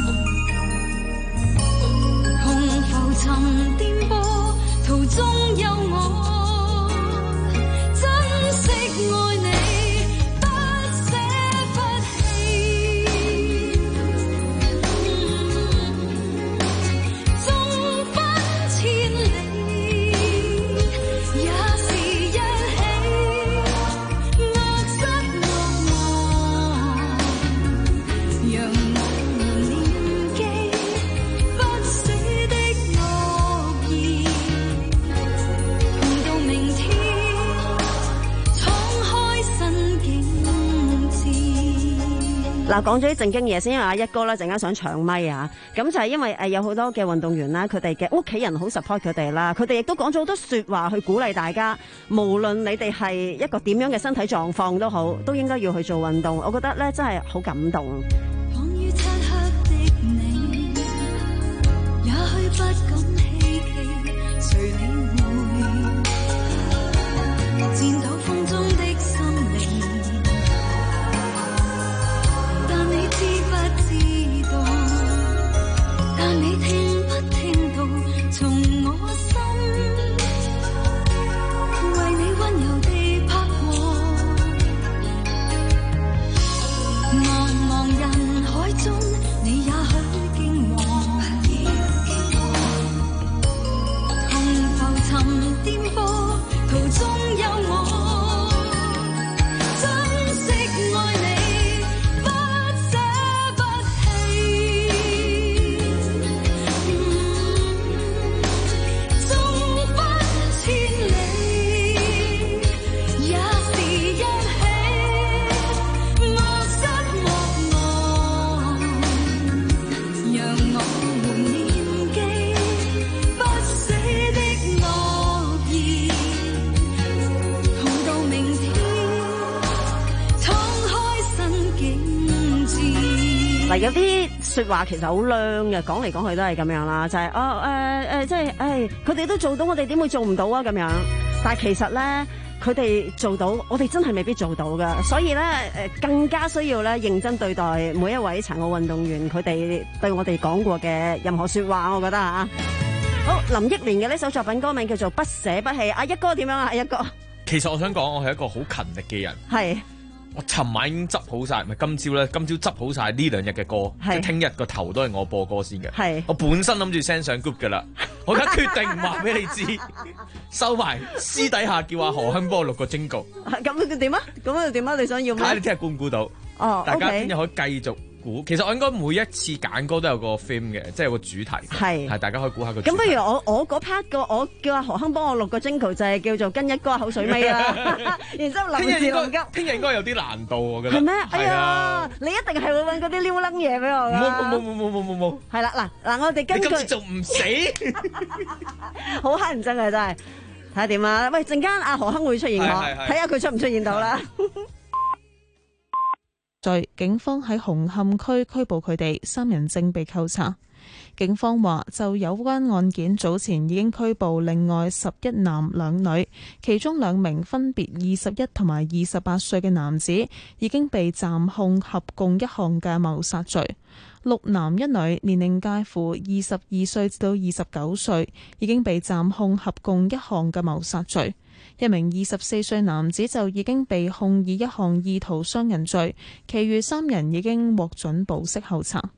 同浮沉顛簸途中有我，珍惜愛你。 嗱，講咗啲正經嘢先，因為阿一哥咧陣間想搶咪啊，咁就係因為誒有好多嘅運動員啦，佢哋嘅屋企人好 support 佢哋啦，佢哋亦都講咗好多說話去鼓勵大家，無論你哋係一個點樣嘅身體狀況都好，都應該要去做運動。我覺得咧真係好感動。 躺於漆黑的你，也許不敢希冀，誰領會？顫抖風中的心靈， 嗱，有啲說話其實好靚嘅，講嚟講去都係咁樣啦，就係、是、哦誒誒，即係誒，佢哋都做到，我哋點會做唔到啊？咁樣，但係其實咧。佢哋做到，我哋真係未必做到噶，所以咧誒更加需要咧認真對待每一位殘奧運動員，佢哋對我哋講過嘅任何說話，我覺得嚇。好，林憶蓮嘅呢首作品歌名叫做《不捨不棄》，阿一哥點樣啊？阿一哥， 其實我想講，我係一個好勤力嘅人。 係。 我尋晚已經執好晒，咪今朝咧，今朝執好晒呢兩日嘅歌，即係聽日個頭都係我播歌先嘅。係，我本身諗住 send 上 group 噶啦，我而家決定唔話俾你知，收埋私底下叫阿何香幫我錄個 jingle。 咁點啊？咁又點啊？你想要咩？ 睇你聽日估唔估到？哦，大家聽日可以繼續估。其實我應該每一次揀歌都有個 theme 嘅，即係有個主題。係，係大家可以估下個主題。咁不如我我嗰 part 個我叫阿何香幫我錄個 jingle 就係叫做跟一哥口水尾啦。然之後林志龍急， 聽日應該有啲難度，我覺得。 係咩？哎呀，你一定係會揾嗰啲撩楞嘢俾我㗎。 冇冇冇冇冇冇冇。 係啦，嗱嗱，我哋根據。你今次仲唔死？好乞人憎啊！真係，睇下點啊！喂，陣間阿何香會出現我，睇下佢出唔出現到啦。 罪，警方喺紅磡區拘捕佢哋，三人正被扣查。警方話就有關案件，早前已經拘捕另外十一男兩女，其中兩名分別二十一同埋二十八歲嘅男子已經被暫控合共一項嘅謀殺罪，六男一女年齡介乎二十二歲至到二十九歲，已經被暫控合共一項嘅謀殺罪。一名二十四歲男子就已經被控以一項意圖傷人罪，其餘三人已經獲准保釋候查。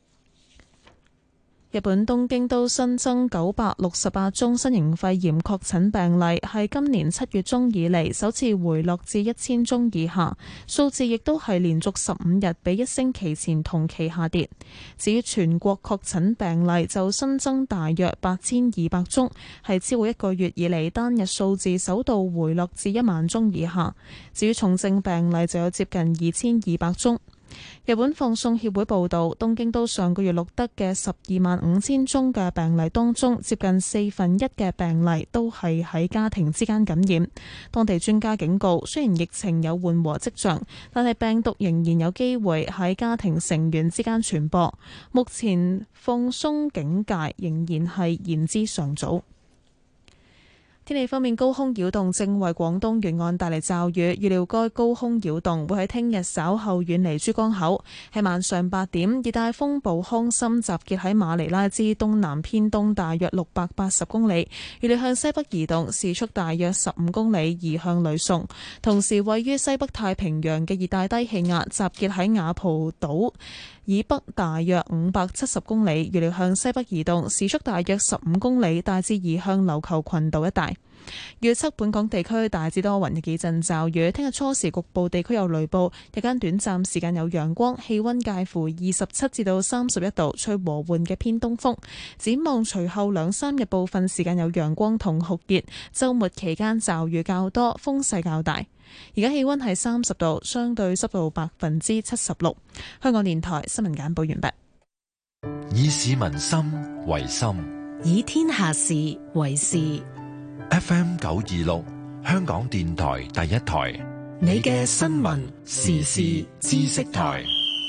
日本東京都新增九百六十八宗新型肺炎確診病例，係今年七月中以嚟首次回落至一千宗以下，數字亦都係連續十五日比一星期前同期下跌。至於全國確診病例就新增大約八千二百宗，係超過一個月以嚟單日數字首度回落至一萬宗以下。至於重症病例就有接近二千二百宗。日本放送協會報道，東京都上個月錄得嘅十二萬五千宗嘅病例當中，接近四分一嘅病例都係喺家庭之間感染。當地專家警告，雖然疫情有緩和跡象，但係病毒仍然有機會喺家庭成員之間傳播。目前放鬆警戒仍然係言之尚早。天氣方面，高空擾動正為廣東沿岸帶嚟驟雨，預料該高空擾動會喺聽日稍後遠離珠江口。喺晚上八點，熱帶風暴康森集結喺馬尼拉之東南偏東大約六百八十公里，預料向西北移動，時速大約十五公里，移向呂宋。同時，位於西北太平洋嘅熱帶低氣壓集結喺雅蒲島以北大約五百七十公里，預料向西北移動，時速大約十五公里，大致移向琉球群島一帶。預測本港地區大致多雲，有幾陣驟雨。聽日初時局部地區有雷暴，日間短暫時間有陽光，氣溫介乎二十七至到三十一度，吹和緩嘅偏東風。展望隨後兩三日部分時間有陽光同酷熱，週末期間驟雨較多，風勢較大。而家氣溫係三十度，相對濕度百分之七十六。香港電台新聞簡報完畢。 以市民心為心， 以天下事為事。 F M 九二六，香港電台第一台， 你嘅新聞時事知識台。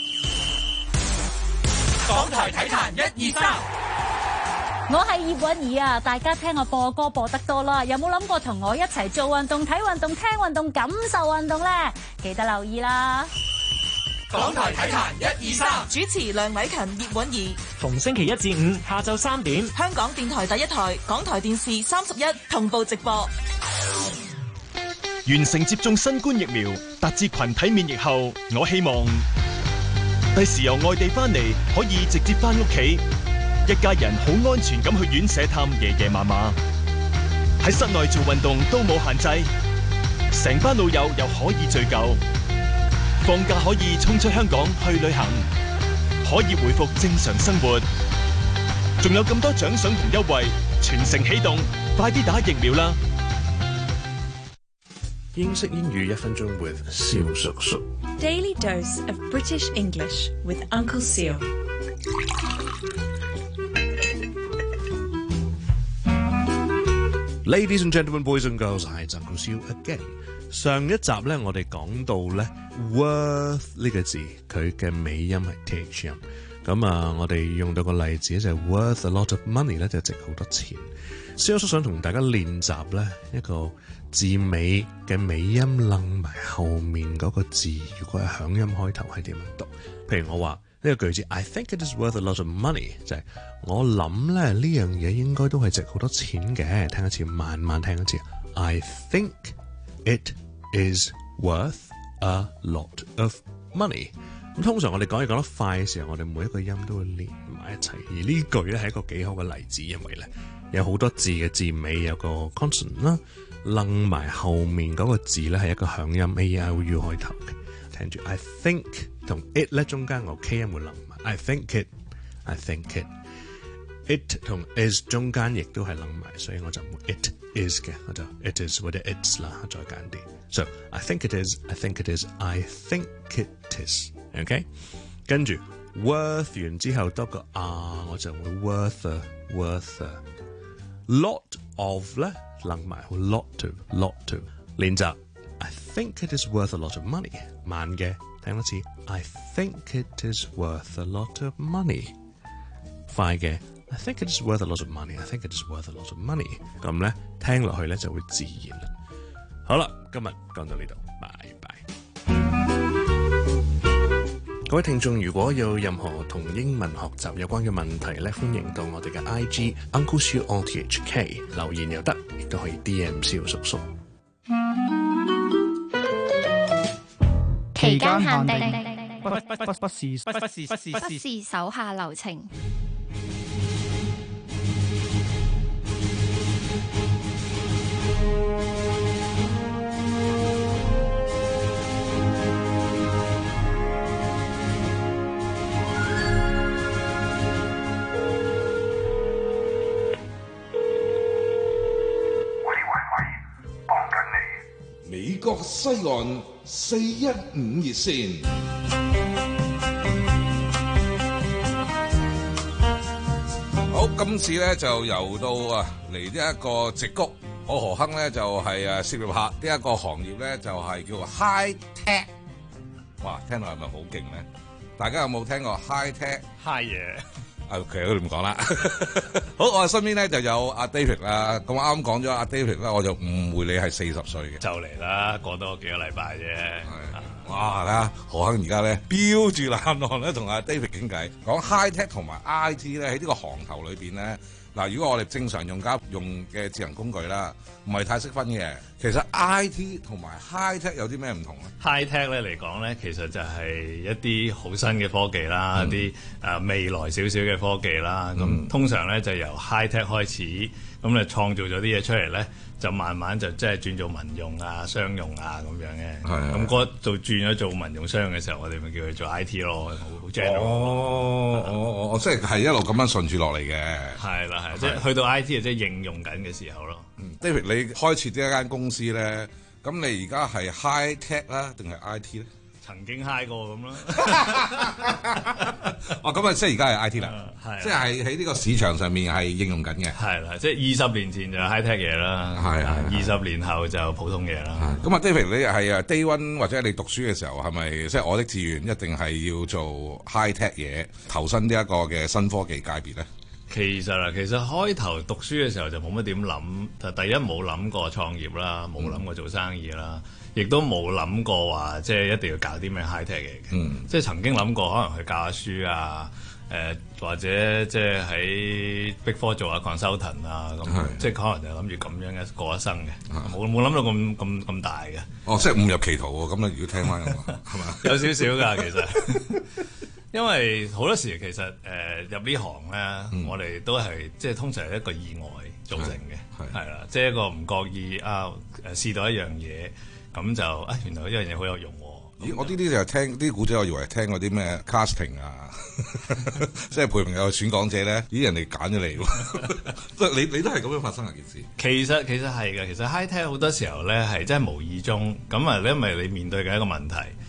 港台體壇一二三， 我係葉韻儀啊！大家聽我播歌播得多啦，有冇諗過同我一齊做運動、睇運動、聽運動、感受運動呢？記得留意啦！ 港台體壇一二三， 主持梁偉勤、葉韻儀， 逢星期一至五下晝三點， 香港電台第一台、港台電視三十一同步直播。 完成接種新冠疫苗，達至群體免疫後，我希望第時由外地翻嚟可以直接翻屋企，一家人好安全咁去院舍探爺爺嫲嫲，喺室內做運動都冇限制，成班老友又可以聚舊。放假可以衝出香港去旅行，可以回復正常生活，仲有咁多獎賞同優惠，全城起動，快啲打疫苗啦！ 英式英語一分鐘 with 蕭叔叔。 Daily dose of British English with Uncle Seal。 Ladies and gentlemen, boys and girls, hi, it's Uncle Seal again. 上一集咧，我哋講到咧 worth 呢個字，佢嘅尾音係 th 音。咁啊，我哋用到個例子就係 worth a lot of money 咧，就值好多錢。蕭叔想同大家練習咧一個字尾嘅尾音楞埋後面嗰個字，如果係響音開頭係點樣讀？譬如我話呢個句子 I think it is worth a lot of money， 就係我諗咧呢樣嘢應該都係值好多錢嘅。聽一次，慢慢聽一次。I think it is worth a lot of money。咁通常我哋講嘢講得快嘅時候，我哋每一個音都會連埋一齊。而呢句咧係一個幾好嘅例子，因為咧有好多字嘅字尾有個 consonant 啦，楞埋後面嗰個字咧係一個響音 a i o u 開頭嘅。聽住 I think 同 it 咧中間個 k 音會楞埋。I think it，I think it。it 同 is 中間亦都係楞埋，所以我就冇 it is 嘅，我就 it is 或者 it's 啦，再簡啲。So I think it is，I think it is，I think it is。OK， 跟住 worth 完之後多個啊，我就會 worth a, worth a. lot of 咧楞埋好 lot to lot to 練習。I think it is worth a lot of money。慢嘅聽多次 I think it is worth a lot of money。快嘅 I think it is worth a lot of money。I think it is worth a lot of money。咁咧聽落去咧就會自然啦。好啦，今日講到呢度，拜拜。各位聽眾，如果有任何同英文學習有關嘅問題咧，歡迎到我哋嘅 I G Uncle Siu O T H K 留言又得，亦都可以 D M 蕭叔叔。 期間限定，不不不不是不不是不是不是手下留情。 美國西岸四一五熱線，好，今次咧就由到啊嚟呢一個矽谷，我何亨咧就係誒涉入客呢一個行業咧就係叫做 high tech， 哇，聽到係咪好勁咧？大家有冇聽過 high tech high 嘢？ 啊，其實都唔講啦。好，我身邊咧就有阿 David 啦。咁啱啱講咗阿 David 啦，我就誤會你係四十歲嘅。 就嚟啦，過多幾個禮拜啫。 哇！睇下何亨而家咧標住冷浪咧，同阿 David 傾偈，講 high tech 同埋 I T 咧喺呢個行頭裏邊咧。嗱，如果我哋正常用家用嘅智能工具啦，唔係太識分嘅。其實 I T 同埋 high tech 有啲咩唔同咧 ？high tech 咧嚟講咧，其實就係一啲好新嘅科技啦，嗯、一啲誒、呃、未來少少嘅科技啦。咁、嗯、通常咧就由 high tech 開始，咁咧創造咗啲嘢出嚟咧，就慢慢就即係轉做民用啊、商用啊咁樣嘅。係咁嗰度轉咗做民用商用嘅時候，我哋咪叫佢做 I T 咯，好 general。 哦，我我即係係一路咁樣順住落嚟嘅。 係啦，係即係去到 I T 即係應用緊嘅時候咯。 嗯、David，你開設呢一間公司咧，咁你而家係 high tech 啦，定係 I T 咧？ 曾經 high 過咁啦。 哦，咁啊，即係而家係 I T 啦， 係即係喺呢個市場上面係應用緊嘅。 係啦，即係二十年前就 high tech 嘢啦，係係。二十年後就普通嘢啦。 咁啊 ，David，你係啊 day one 或者你讀書嘅時候係咪即係我的志願一定係要做 high tech 嘢，投身呢一個嘅新科技界別咧？ 其實啊，其實開頭讀書嘅時候就冇乜點諗，第一冇諗過創業啦，冇諗過做生意啦，亦都冇諗過話即係一定要搞啲咩 high tech 嘢嘅。嗯，即係曾經諗過可能去教下書啊，誒、呃、或者即係喺 Big Four 做下 consultant 啊，咁即係可能就諗住咁樣嘅過一生嘅，冇冇諗到咁咁咁大嘅。 哦，即係誤入歧途喎！咁你如果聽翻咁啊，係嘛？ 有少少㗎，其實。因為好多時其實誒、呃、入呢行咧，嗯、我哋都係即係通常係一個意外造成嘅，係啦，即係一個唔覺意啊誒試到一樣嘢，咁就啊原來呢樣嘢好有用喎。 咦！我呢啲就係聽啲古仔，我以為係聽嗰啲咩 casting 啊，即係陪朋友選港姐咧，咦人哋揀咗你喎，你你都係咁樣發生啊件事？ 其實其實係嘅，其實 high tech 好多時候咧係真係無意中咁啊，因為你面對嘅一個問題。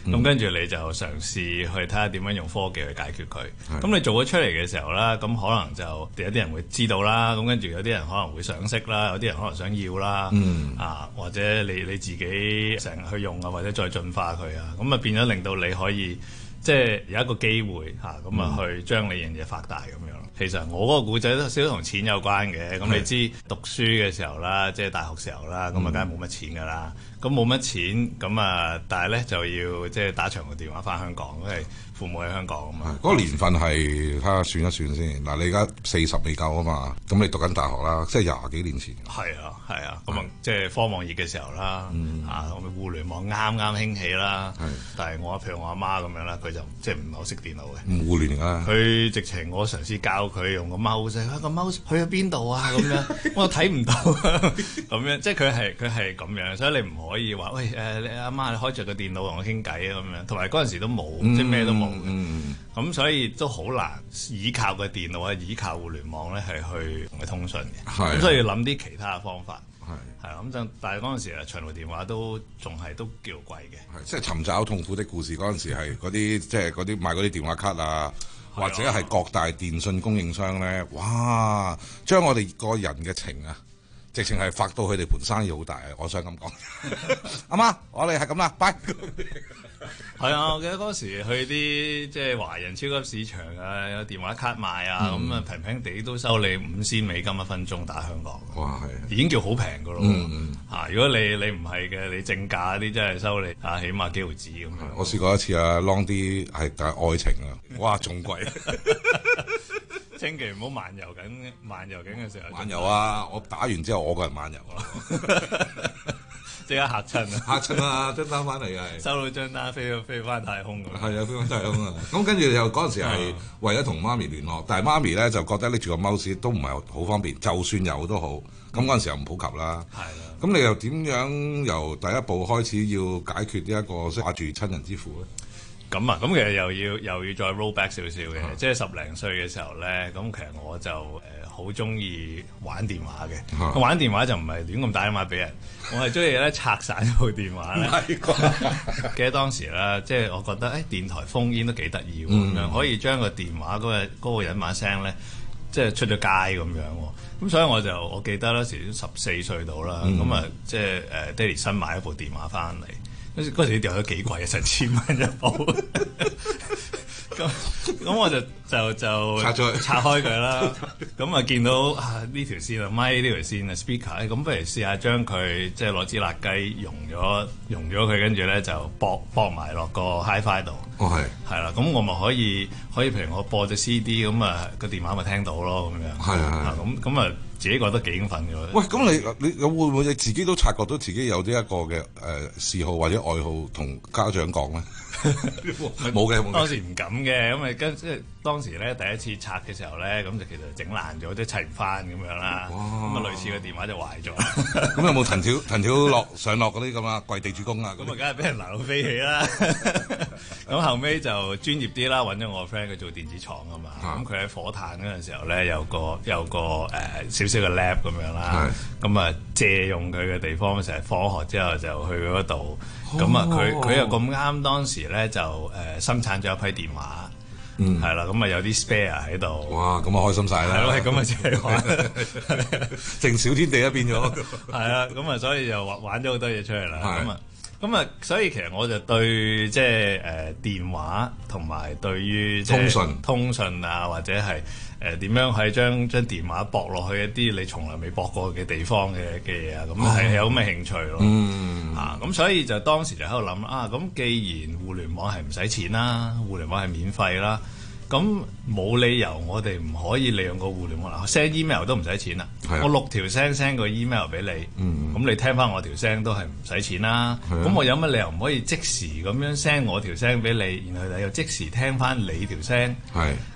咁跟住你就嘗試去睇下點樣用科技去解決佢。咁你做咗出嚟嘅時候啦，咁可能就有啲人會知道啦，咁跟住有啲人可能會賞識啦，有啲人可能想要啦，嗯、啊或者你你自己成日去用啊，或者再進化佢啊，咁啊變咗令到你可以即係有一個機會嚇，咁啊去將你樣嘢發大咁樣。其實我嗰個故仔都少少同錢有關嘅，咁你知讀書嘅時候啦，即係大學時候啦，咁啊梗係冇乜錢㗎啦，咁冇乜錢，咁啊但係咧就要即係打長途電話翻香港，因為父母喺香港啊嘛。 嗰個年份係睇下算一算先，嗱你而家四十未夠啊嘛，咁你讀緊大學啦，即係廿幾年前。 係啊係啊，咁啊即係科網熱嘅時候啦，啊我哋互聯網啱啱興起啦，但係我譬如我阿媽咁樣啦，佢就即係唔係好識電腦嘅， 唔互聯啊。 佢直情我嘗試教佢用個 mouse，啊個 mouse 去咗邊度啊咁樣，我睇唔到咁樣，即係佢係佢係咁樣，所以你唔可以話喂誒你阿媽你開着個電腦同我傾偈啊咁樣，同埋嗰陣時都冇，即係咩都冇嘅，咁所以都好難依靠個電腦啊，依靠互聯網咧係去同佢通訊嘅，咁所以要諗啲其他嘅方法。係係啦，咁就但係嗰陣時啊，長途電話都仲係都叫貴嘅。 即係尋找痛苦的故事嗰陣時係嗰啲即係嗰啲賣嗰啲電話卡啊，或者係各大電信供應商咧，哇！將我哋個人嘅情啊，直情係發到佢哋盤生意好大啊！我想咁講。阿媽，我哋係咁啦，拜。 係啊，我記得嗰時去啲即係華人超級市場啊，有電話卡賣啊，咁啊、嗯、平平地都收你五仙美金一分鐘打香港。 哇，係已經叫好平噶咯。 嗯嗯。 啊，如果你你唔係嘅，你正價啲真係收你啊，起碼幾毫子咁樣。 我試過一次啊，long 啲係但係愛情啊，哇，仲貴。 千祈唔好漫遊緊，漫遊緊嘅時候。 漫遊啊！我打完之後，我個人漫遊啦。 即刻嚇親啊！ 嚇親啊！張單翻嚟嘅， 收到張單飛飛翻太空㗎。 係啊，飛翻太空啊！咁跟住又嗰陣時係為咗同媽咪聯絡，但係媽咪咧就覺得拎住個 mouse 都唔係好方便，就算有都好。咁嗰陣時又唔普及啦。係啦。咁你又點樣由第一步開始要解決呢一個掛住親人之苦咧？ 咁啊，咁其實又要又要再 roll back 少少嘅，嗯、即係十零歲嘅時候咧，咁其實我就誒好中意玩電話嘅。嗯、玩電話就唔係亂咁打電話俾人，我係中意咧拆散部電話咧。記得當時啦，即係我覺得誒、欸、電台烽煙都幾得意咁樣，嗯、可以將個電話嗰、嗰個嗰、嗰個人把聲咧，即係出咗街咁樣。咁所以我就我記得嗰時十四歲到啦，咁啊、嗯、即係誒爹哋新買一部電話翻嚟。嗰時啲電話都幾貴啊，成千蚊一部。咁咁我就就就拆咗拆開佢啦。咁啊見到啊呢條線啊咪呢條線啊 speaker，咁不如試下將佢即係攞支辣雞溶咗溶咗佢，跟住咧就駁駁埋落個 HiFi 度。 哦係。係啦，咁我咪可以可以譬如我播隻 C D，咁啊個電話咪聽到咯咁樣。係係。咁咁啊自己覺得幾興奮嘅。喂， 咁你你會唔會你自己都察覺到自己有呢一個嘅誒嗜好或者愛好同家長講咧？冇嘅，冇嘅。 當時唔敢嘅，咁咪跟即係當時咧第一次拆嘅時候咧，咁就其實整爛咗，即係砌唔翻咁樣啦。咁啊類似個電話就壞咗。 咁有冇藤條藤條落上落嗰啲咁啊？跪地主公啊？ 咁啊，梗係俾人鬧到飛起啦。咁後尾就專業啲啦，揾咗我 friend 佢做電子廠啊嘛。咁佢喺火炭嗰陣時候咧，有個有個誒少少嘅 lab 咁樣啦。咁啊借用佢嘅地方，成日放學之後就去嗰度。咁啊佢佢又咁啱當時咧就誒生產咗一批電話。嗯，係啦，咁啊有啲 spare 喺度。 哇，咁啊開心晒啦！ 係咯，係咁啊，即係玩， 淨小天地啊變咗。 係啊，咁啊，所以就玩玩咗好多嘢出嚟啦。咁啊，咁啊，所以其實我就對即係誒電話同埋對於通訊通訊啊，或者係誒點樣係將將電話駁落去一啲你從來未駁過嘅地方嘅嘅嘢啊，咁係有咁嘅興趣咯。嗯。啊，咁所以就當時就喺度諗啊，咁既然互聯網係唔使錢啦，互聯網係免費啦，咁冇理由我哋唔可以利用個互聯網啦 send email 都唔使錢啦，的我錄條聲 send 個 email 俾你，咁、嗯、你聽翻我條聲都係唔使錢啦，咁的我有乜理由唔可以即時咁樣 send 我條聲俾你，然後你又即時聽翻你條聲？係。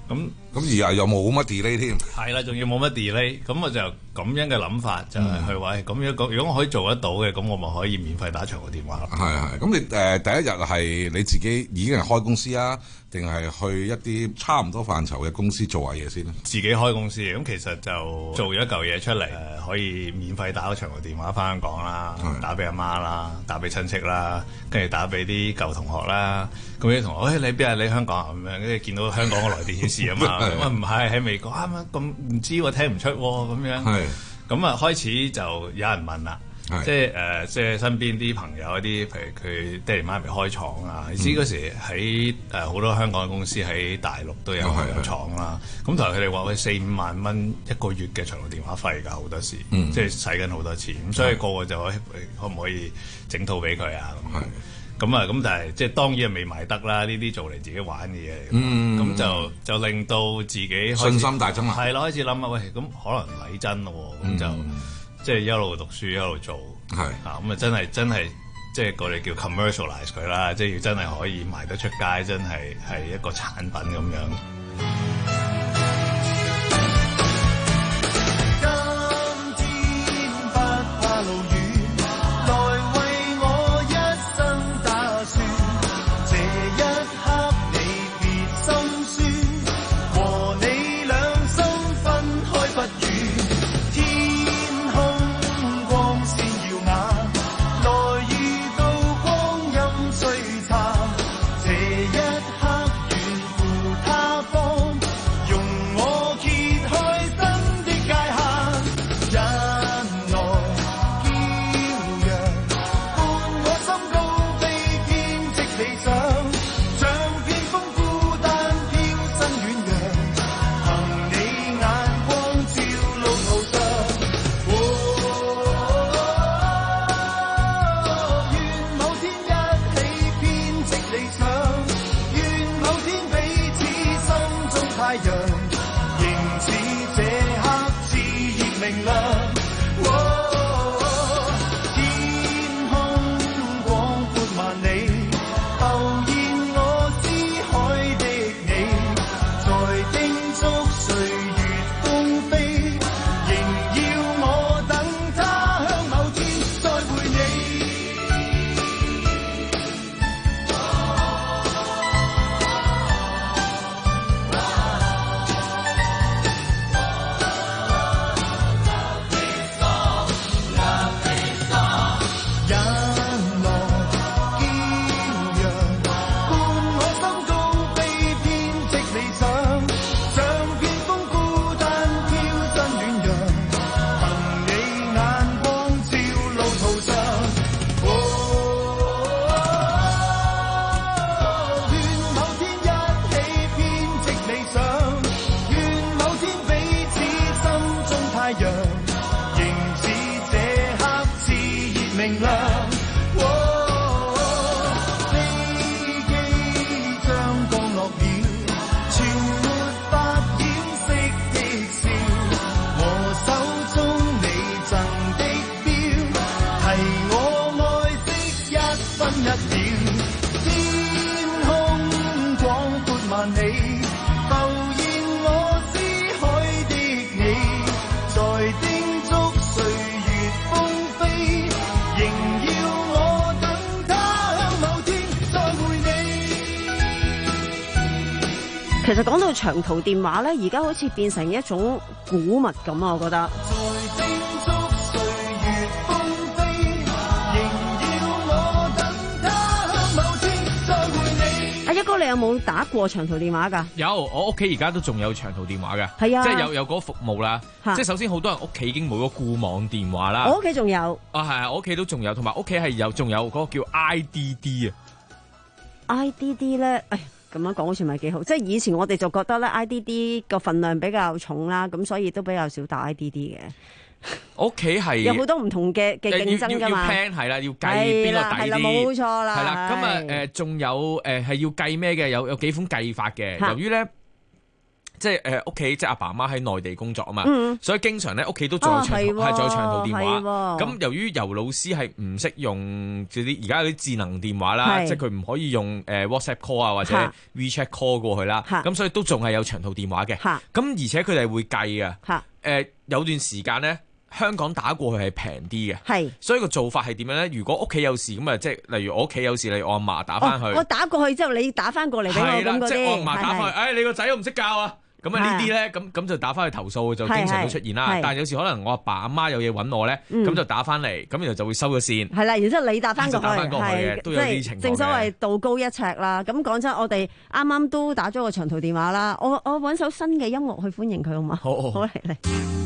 咁咁而又冇乜 delay 添， 係啦，仲要冇乜 delay，咁我就咁樣嘅諗法就係去話，咁樣如果我可以做得到嘅，咁我咪可以免費打長途電話咯。 係係，咁你誒、呃、第一日係你自己已經係開公司啊，定係去一啲差唔多範疇嘅公司做下嘢先咧？ 自己開公司嘅，咁其實就做咗一嚿嘢出嚟，誒可以免費打個長途電話翻香港啦，打俾阿媽啦，打俾親戚啦，跟住打俾啲舊同學啦，咁啲同學，誒、哎、你邊啊？你香港啊？咁樣跟住見到香港嘅來電顯示啊嘛，咁啊唔係喺美國啊嘛，咁唔知喎，聽唔出喎，咁樣，咁啊開始就有人問啦。即係誒、呃，即係身邊啲朋友一啲，譬如佢爹哋媽咪開廠啊，你知嗰時喺誒好多香港嘅公司喺大陸都有有廠啦。咁同埋佢哋話喂四五萬蚊一個月嘅長途電話費㗎，好多時，嗯、即係使緊好多錢。咁所以個個就可以可唔可以整套俾佢啊？咁咁啊咁，但係即係當然係未賣得啦。呢啲做嚟自己玩嘅嘢，咁、嗯、就就令到自己信心大增啊！ 係啦，開始諗啊，喂，咁可能嚟真咯，咁、嗯、就。即係一路讀書一路做，係啊咁啊真係真係即係我哋叫 commercialize 佢啦，即係要真係可以賣得出街，真係係一個產品咁樣。 其實講到長途電話咧，而家好似變成一種古物咁啊！我覺得。阿一哥，你有冇打過長途電話㗎？ 有，我屋企而家都仲有長途電話㗎。 係啊， 即係有有嗰個服務啦。即係首先好多人屋企已經冇咗固網電話啦。 我屋企仲有。 啊係啊，我屋企都仲有，同埋屋企係有仲有嗰個叫 I D D 啊。I D D 咧，誒。咁樣講好似唔係幾好，即係以前我哋就覺得咧 I D D 個份量比較重啦，咁所以都比較少打 I D D 嘅。 我屋企係有好多唔同嘅嘅競爭㗎嘛。 要 plan 係啦，要計邊個抵啲。係啦， 冇錯啦。 係啦，咁啊誒，仲有誒係要計咩嘅？有有幾款計法嘅。由於咧， 即係誒屋企即係阿爸阿媽喺內地工作啊嘛， 嗯、 所以經常咧屋企都仲有長途係仲有長途電話。咁、 哦、 由於尤老師係唔識用啲而家有啲智能電話啦，即係佢唔可以用誒 WhatsApp call 啊或者 WeChat call 過去啦，咁所以都仲係有長途電話嘅。咁而且佢哋會計啊，誒、呃、有段時間咧。香港打過去係平啲嘅，係，所以個做法係點樣咧？如果屋企有事咁啊，即係例如我屋企有事，例如我阿嫲打翻去、哦， 我打過去之後，你打翻過嚟俾我咁嗰啲， 即係我阿嫲打翻去，誒、哎、你個仔都唔識教啊！咁啊呢啲咧，咁咁就打翻去投訴，就經常都出現啦。但係有時可能我阿爸阿媽有嘢揾我咧，咁、嗯、就打翻嚟，咁然後就會收咗線。係啦，然之後你打翻過去，打翻過去嘅都有啲情況嘅。正所謂道高一尺啦。咁講真，我哋啱啱都打咗個長途電話啦。我我揾首新嘅音樂去歡迎佢好嘛？好，好嚟嚟。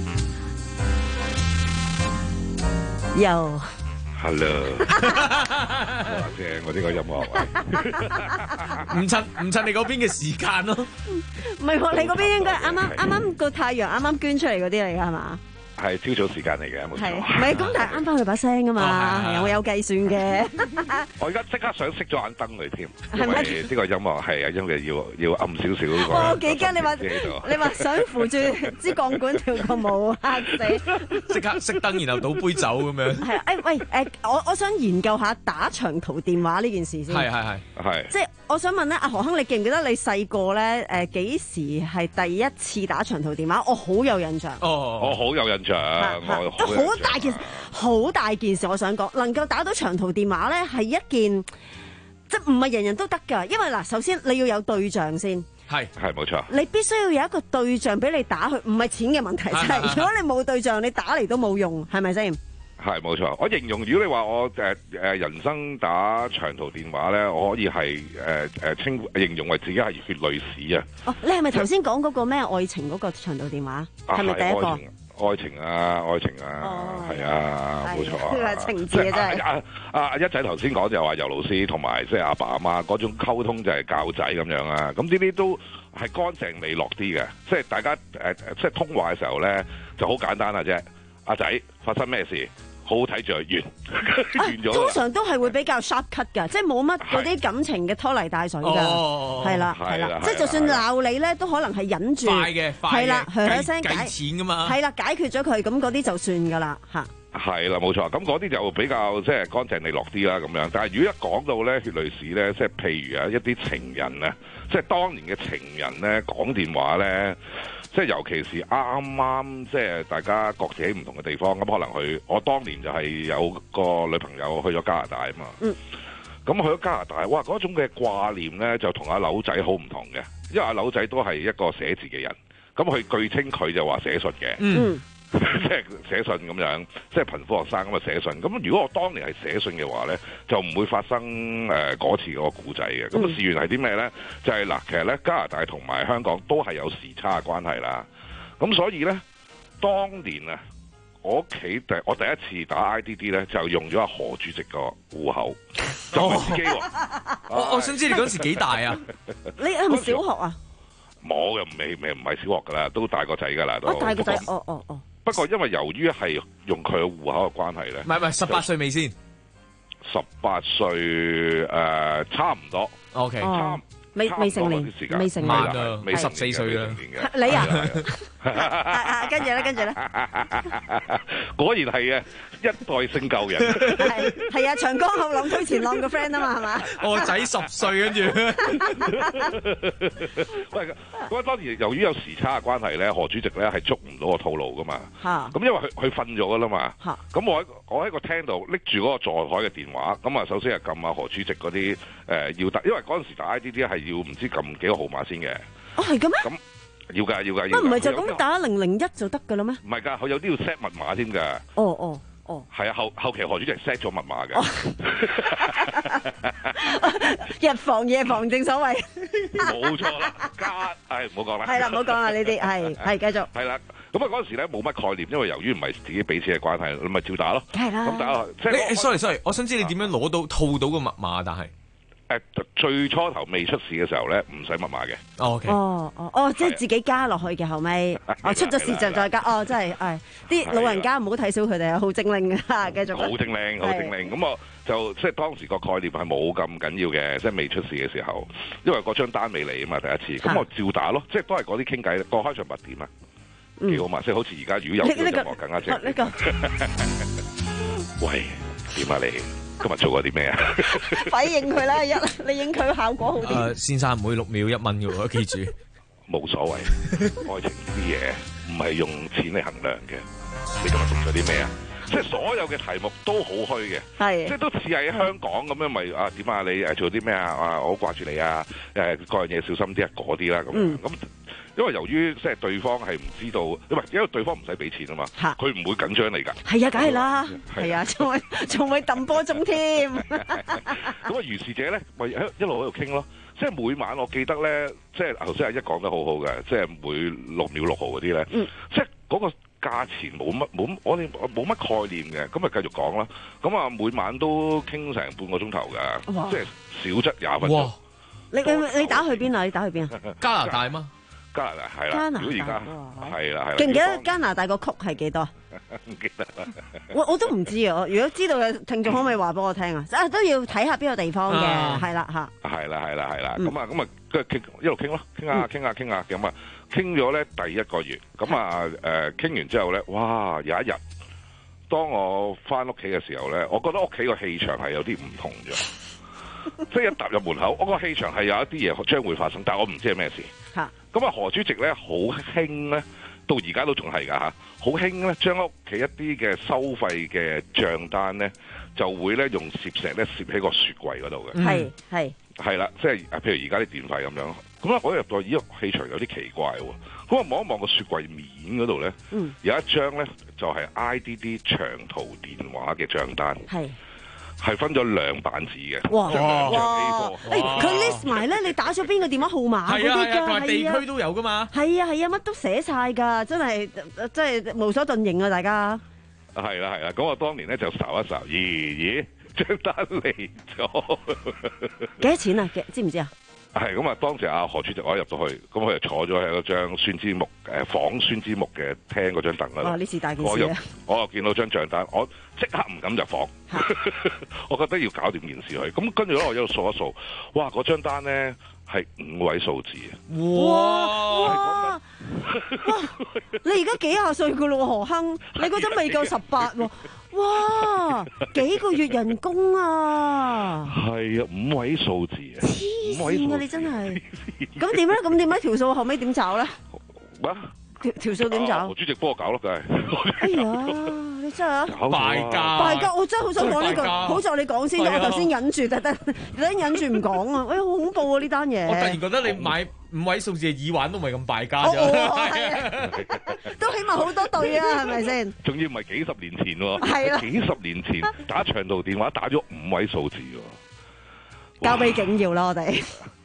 又 ，Hello，正我呢個音樂， 唔趁唔趁你嗰邊嘅時間咯。 唔係喎，你嗰邊應該啱啱啱啱個太陽啱啱捐出嚟嗰啲嚟㗎係嘛？ 係朝早時間嚟嘅，冇錯。 唔係咁，但係啱翻佢把聲啊嘛，係我有計算嘅。 我而家即刻想熄咗眼燈佢添，因為呢個音樂係啊，因為要要暗少少嗰個。我幾驚你話你話想扶住支鋼管跳個舞嚇死！ 即刻熄燈，然後倒杯酒咁樣。係誒喂誒，我我想研究下打長途電話呢件事先。係係係係。即係我想問咧，阿何亨，你記唔記得你細個咧誒幾時係第一次打長途電話？我好有印象。 哦，我好有印象。我好大件事，好大件事。我想講，能夠打到長途電話咧，係一件即係唔係人人都得㗎。因為嗱，首先你要有對象先， 係係冇錯。 你必須要有一個對象俾你打去，唔係錢嘅問題。就係如果你冇對象，你打嚟都冇用，係咪先？ 係冇錯。我形容，如果你話我誒誒人生打長途電話咧，我可以係誒誒稱形容為自己係血淚史啊。 哦，你係咪頭先講嗰個咩愛情嗰個長途電話？係咪第一個？ 愛情啊，愛情啊，係、哦、啊，冇錯啊， 呢個情節真係。 阿阿阿一仔頭先講就話尤老師同埋即係阿爸阿媽嗰種溝通就係教仔咁樣啊，咁呢啲都係乾淨利落啲嘅，即係大家誒、呃、即係通話嘅時候咧就好簡單啦啫。阿仔發生咩事？好好睇住完，完咗、啊。 通常都係會比較 sharp cut 㗎，即係冇乜嗰啲感情嘅拖泥帶水㗎，係啦係啦，即係就算鬧你咧，都可能係忍住， 快嘅，快嘅， 係啦，響聲解錢㗎嘛， 係啦，解決咗佢，咁嗰啲就算㗎啦嚇。 係啦，冇錯，咁嗰啲就比較即係乾淨利落啲啦咁樣。但係如果一講到咧血淚史咧，即係譬如啊一啲情人啊，即係當年嘅情人咧講電話咧。即係尤其是啱啱即係大家各自喺唔同嘅地方，咁可能去我當年就係有個女朋友去咗加拿大啊嘛。嗯。咁去咗加拿大，哇！嗰種嘅掛念咧就同阿柳仔好唔同嘅，因為阿柳仔都係一個寫字嘅人，咁佢據稱佢就話寫信嘅。嗯。即係寫信咁樣，即係貧苦學生咁啊寫信。咁如果我當年係寫信嘅話咧，就唔會發生誒嗰、呃、次嗰個故仔嘅。咁、嗯、事緣係啲咩咧？就係、是、嗱，其實咧加拿大同埋香港都係有時差嘅關係啦。咁所以咧，當年啊，我屋企第我第一次打 I D D 咧，就用咗阿何主席個戶口，就唔係自己喎。 我我想知你嗰時幾大啊？ 你係咪小學啊？ 冇嘅，未未唔係小學噶啦，都大個仔噶啦都。 我大個仔，哦哦哦。 不過因為由於係用佢嘅戶口嘅關係咧， 唔係唔係十八歲未先？ 十八歲誒，差唔多。 O K， 差未未成年，未成年啊，未十四歲啦。 你啊？跟住咧，跟住咧， 果然係啊，一代性舊人。 係係啊，長江後浪推前浪個 friend 啊嘛，係嘛？ 我仔十歲跟住。 喂，咁當時由於有時差嘅關係咧，何主席咧係捉唔到個套路噶嘛。嚇！咁因為佢佢瞓咗噶啦嘛。嚇！咁我喺我喺個廳度拎住嗰個座台嘅電話，咁啊首先係撳下何主席嗰啲誒要打，因為嗰陣時打 I D D 係要唔知撳幾個號碼先嘅。 哦，係嘅咩？ 咁要㗎，要㗎， 要。乜唔係就咁打零零一就得㗎啦咩？ 唔係㗎，佢有啲要 set 密碼添㗎。 哦哦哦。係啊，後後期何主席 set 咗密碼嘅。 日防夜防，正所謂。 冇錯啦，加係唔好講啦。 係啦，唔好講啦，呢啲係係繼續。 係啦，咁啊嗰陣時咧冇乜概念，因為由於唔係自己俾錢嘅關係，你咪照打咯。 係啦。 咁打即係 ，sorry sorry，我想知你點樣攞到套到個密碼，但係。 誒最初頭未出事嘅時候咧，唔使密碼嘅。 哦哦哦哦，即係自己加落去嘅後尾，哦出咗事就再加，哦真係誒啲老人家唔好睇小佢哋啊，好精靈㗎，繼續。 好精靈，好精靈。咁我就即係當時個概念係冇咁緊要嘅，即係未出事嘅時候，因為嗰張單未嚟啊嘛，第一次。咁我照打咯，即係都係嗰啲傾偈，個開場白點啊，幾好嘛，即係好似而家如果有呢個更加正。 呢個喂，點啊你？今日做過啲咩啊？ 快應佢啦，一你應佢效果好啲。 誒，先生每六秒一蚊嘅喎，記住。 冇所謂，愛情啲嘢唔係用錢嚟衡量嘅。你今日做咗啲咩啊？即係所有嘅題目都好虛嘅， 係即係都似係喺香港咁樣，咪啊點啊你誒做啲咩啊？啊我好掛住你啊！誒各樣嘢小心啲啊，嗰啲啦咁。咁因為由於即係對方係唔知道，因為因為對方唔使俾錢啊嘛，佢唔會緊張你㗎。 係啊，梗係啦，係啊，仲會仲會揼波鐘添。 咁啊，如是者咧，咪一路喺度傾咯。即係每晚我記得咧，即係頭先阿一講得好好嘅，即係每六秒六毫嗰啲咧，嗯、即係嗰個價錢冇乜冇我哋冇乜概念嘅，咁咪繼續講啦。咁啊，每晚都傾成半個鐘頭㗎，即係少則廿分鐘。 你你你打去邊啊？你打去邊啊？ 加拿大嗎？ 加拿大係啦，如果而家係啦係啦。 記唔記得加拿大個曲係幾多？ 唔記得啦。 我我都唔知啊！如果知道嘅聽眾可唔可以話俾我聽啊？啊都要睇下邊個地方嘅，係啦嚇。 係啦係啦係啦，咁啊咁啊，跟住傾一路傾咯，傾下傾下傾下咁啊，傾咗咧第一個月，咁啊誒傾完之後咧，哇有一日，當我翻屋企嘅時候咧，我覺得屋企個氣場係有啲唔同咗。即係一踏入門口，我個氣場係有一啲嘢將會發生，但係我唔知係咩事。嚇！咁啊，何主席咧好興咧，到而家都仲係㗎嚇，好興咧將屋企一啲嘅收費嘅帳單咧，就會咧用攝石咧攝喺個雪櫃嗰度嘅。係係係啦，即係譬如而家啲電費咁樣。咁啊，我入到依個氣場有啲奇怪喎。咁啊，望一望個雪櫃面嗰度咧，嗯、有一張咧就係 I D D 長途電話嘅帳單。係。係分咗兩版紙嘅， 哇哇！ 誒，佢 list 埋咧，你打咗邊個電話號碼嗰啲㗎， 係啊，地區都有噶嘛。 係啊係啊，乜都寫晒㗎，真係真係無所遁形啊！大家係啦係啦，咁我當年咧就睄一睄，咦咦，張單嚟咗幾多錢啊？知唔知啊？ 係咁啊！當時阿何主席我一入到去，咁佢就坐咗喺嗰張宣之木誒仿宣之木嘅廳嗰張凳嗰度。 哇！呢次大件事我又我又見到張帳單，我即刻唔敢入房。我覺得要搞掂件事去。咁跟住咧，我一路數一數，哇！嗰張單咧係五位數字啊！ 哇哇！你而家幾廿歲噶咯，何亨？你嗰陣未夠十八喎。哇！幾個月人工啊？係啊，五位數字啊！ 黐線啊！你真係咁點咧？咁點解條數後尾點找咧？ 咩？ 條條數點找？ 何主席幫我搞咯，梗係。 哎呀！你真係敗家！ 敗家！我真係好想講呢句，好在你講先，我頭先忍住，特登特登忍住唔講啊！哎呀，好恐怖啊！呢單嘢。 我突然覺得你買五位數字嘅耳環都唔係咁敗家啫。 都起碼好多對啊，係咪先？ 仲要唔係幾十年前喎？ 係啦， 幾十年前打長途電話打咗五位數字喎。 交俾警耀啦，我哋。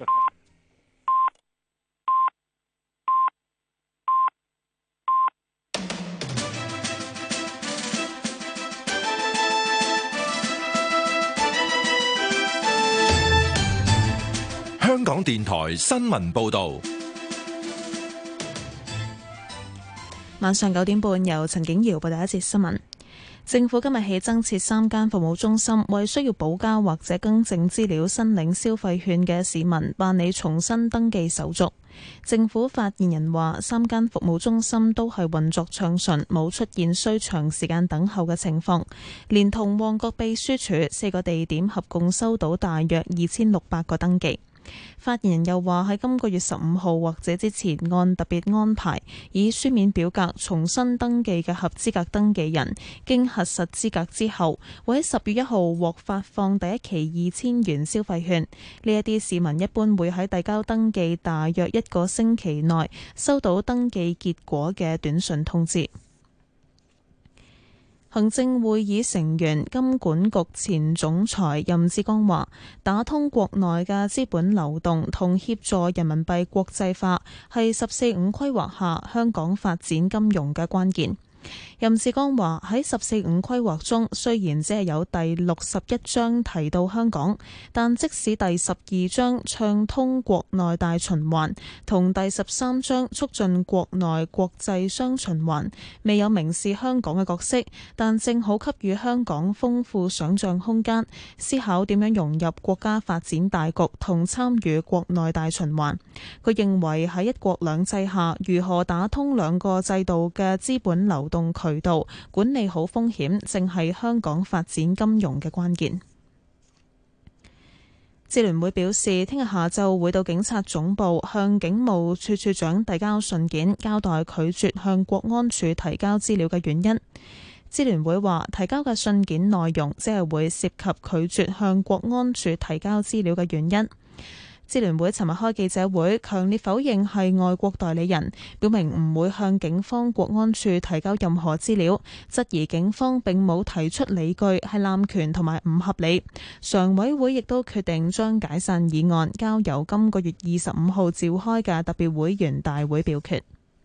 香港電台新聞報道。 晚上九點半，由陳景瑤報第一節新聞。政府今日起增設三間服務中心，為需要補交或者更正資料申領消費券嘅市民辦理重新登記手續。政府發言人話，三間服務中心都係運作暢順，冇出現需長時間等候嘅情況。連同旺角秘書處四個地點，合共收到大約二千六百個登記。發言人又話，喺今個月十五號或者之前，按特別安排以書面表格重新登記嘅合資格登記人，經核實資格之後，會喺十月一號獲發放第一期二千元消費券。呢一啲市民一般會喺遞交登記大約一個星期內收到登記結果嘅短信通知。行政會議成員金管局前總裁任志剛話，打通國內嘅資本流動同協助人民幣國際化係十四五規劃下香港發展金融嘅關鍵。 任志剛話喺十四五規劃中，雖然只係有第六十一章提到香港，但即使第十二章暢通國內大循環同第十三章促進國內國際雙循環未有明示香港嘅角色，但正好給予香港豐富想像空間，思考點樣融入國家發展大局同參與國內大循環。佢認為喺一國兩制下，如何打通兩個制度嘅資本流動渠道，管理好風險，正係香港發展金融嘅關鍵。支聯會表示，聽日下晝會到警察總部向警務處處長遞交信件，交代拒絕向國安處提交資料嘅原因。支聯會話，提交嘅信件內容即係會涉及拒絕向國安處提交資料嘅原因。支聯會尋日開記者會，強烈否認係外國代理人，表明唔會向警方國安處提交任何資料，質疑警方並冇提出理據係濫權同埋唔合理。常委會亦都決定將解散議案交由今個月二十五號召開嘅特別會員大會表決。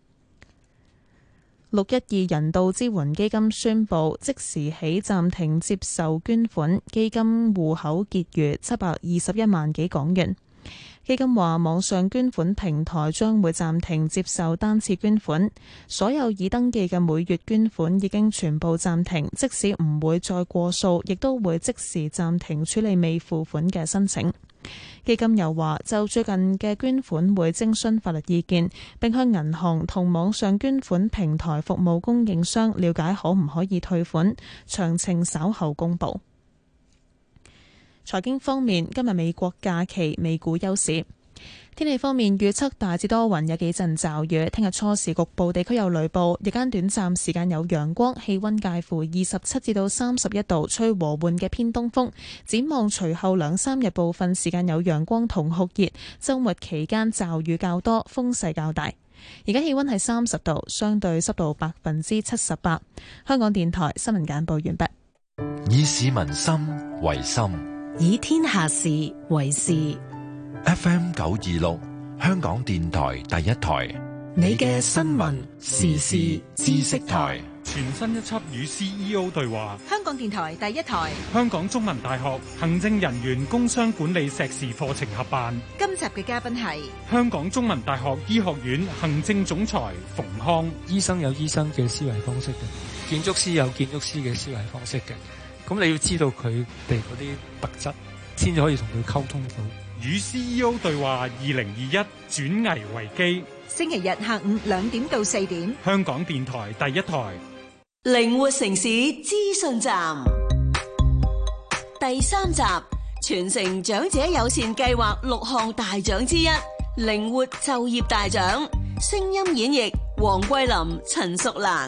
六一二人道支援基金宣布即時起暫停接受捐款，基金戶口結餘七百二十一萬幾港元。基金話網上捐款平台將會暫停接受單次捐款，所有已登記嘅每月捐款已經全部暫停，即使唔會再過數，亦都會即時暫停處理未付款嘅申請。基金又話就最近嘅捐款會徵詢法律意見，並向銀行同網上捐款平台服務供應商了解可唔可以退款，詳情稍後公佈。財經方面，今日美國假期，美股休市。天氣方面預測大致多雲，有幾陣驟雨。聽日初時局部地區有雷暴，日間短暫時間有陽光，氣溫介乎二十七至到三十一度，吹和緩嘅偏東風。展望隨後兩三日部分時間有陽光同酷熱，週末期間驟雨較多，風勢較大。而家氣溫係三十度，相對濕度百分之七十八。香港電台新聞簡報完畢。 以市民心為心， 以天下事為事。 F M 九二六，香港電台第一台， 你嘅新聞時事知識台， 全新一輯與 C E O 對話。 香港電台第一台， 香港中文大學行政人員工商管理碩士課程合辦。 今集嘅嘉賓係香港中文大學醫學院行政總裁馮康。 醫生有醫生嘅思維方式嘅，建築師有建築師嘅思維方式嘅。咁你要知道佢哋嗰啲特質，先至可以同佢溝通到。 與 C E O 對話二零二一轉危為機， 星期日下午兩點到四點， 香港電台第一台。 靈活城市資訊站第三集，全城長者友善計劃六項大獎之一，靈活就業大獎。聲音演繹黃桂林、陳淑蘭。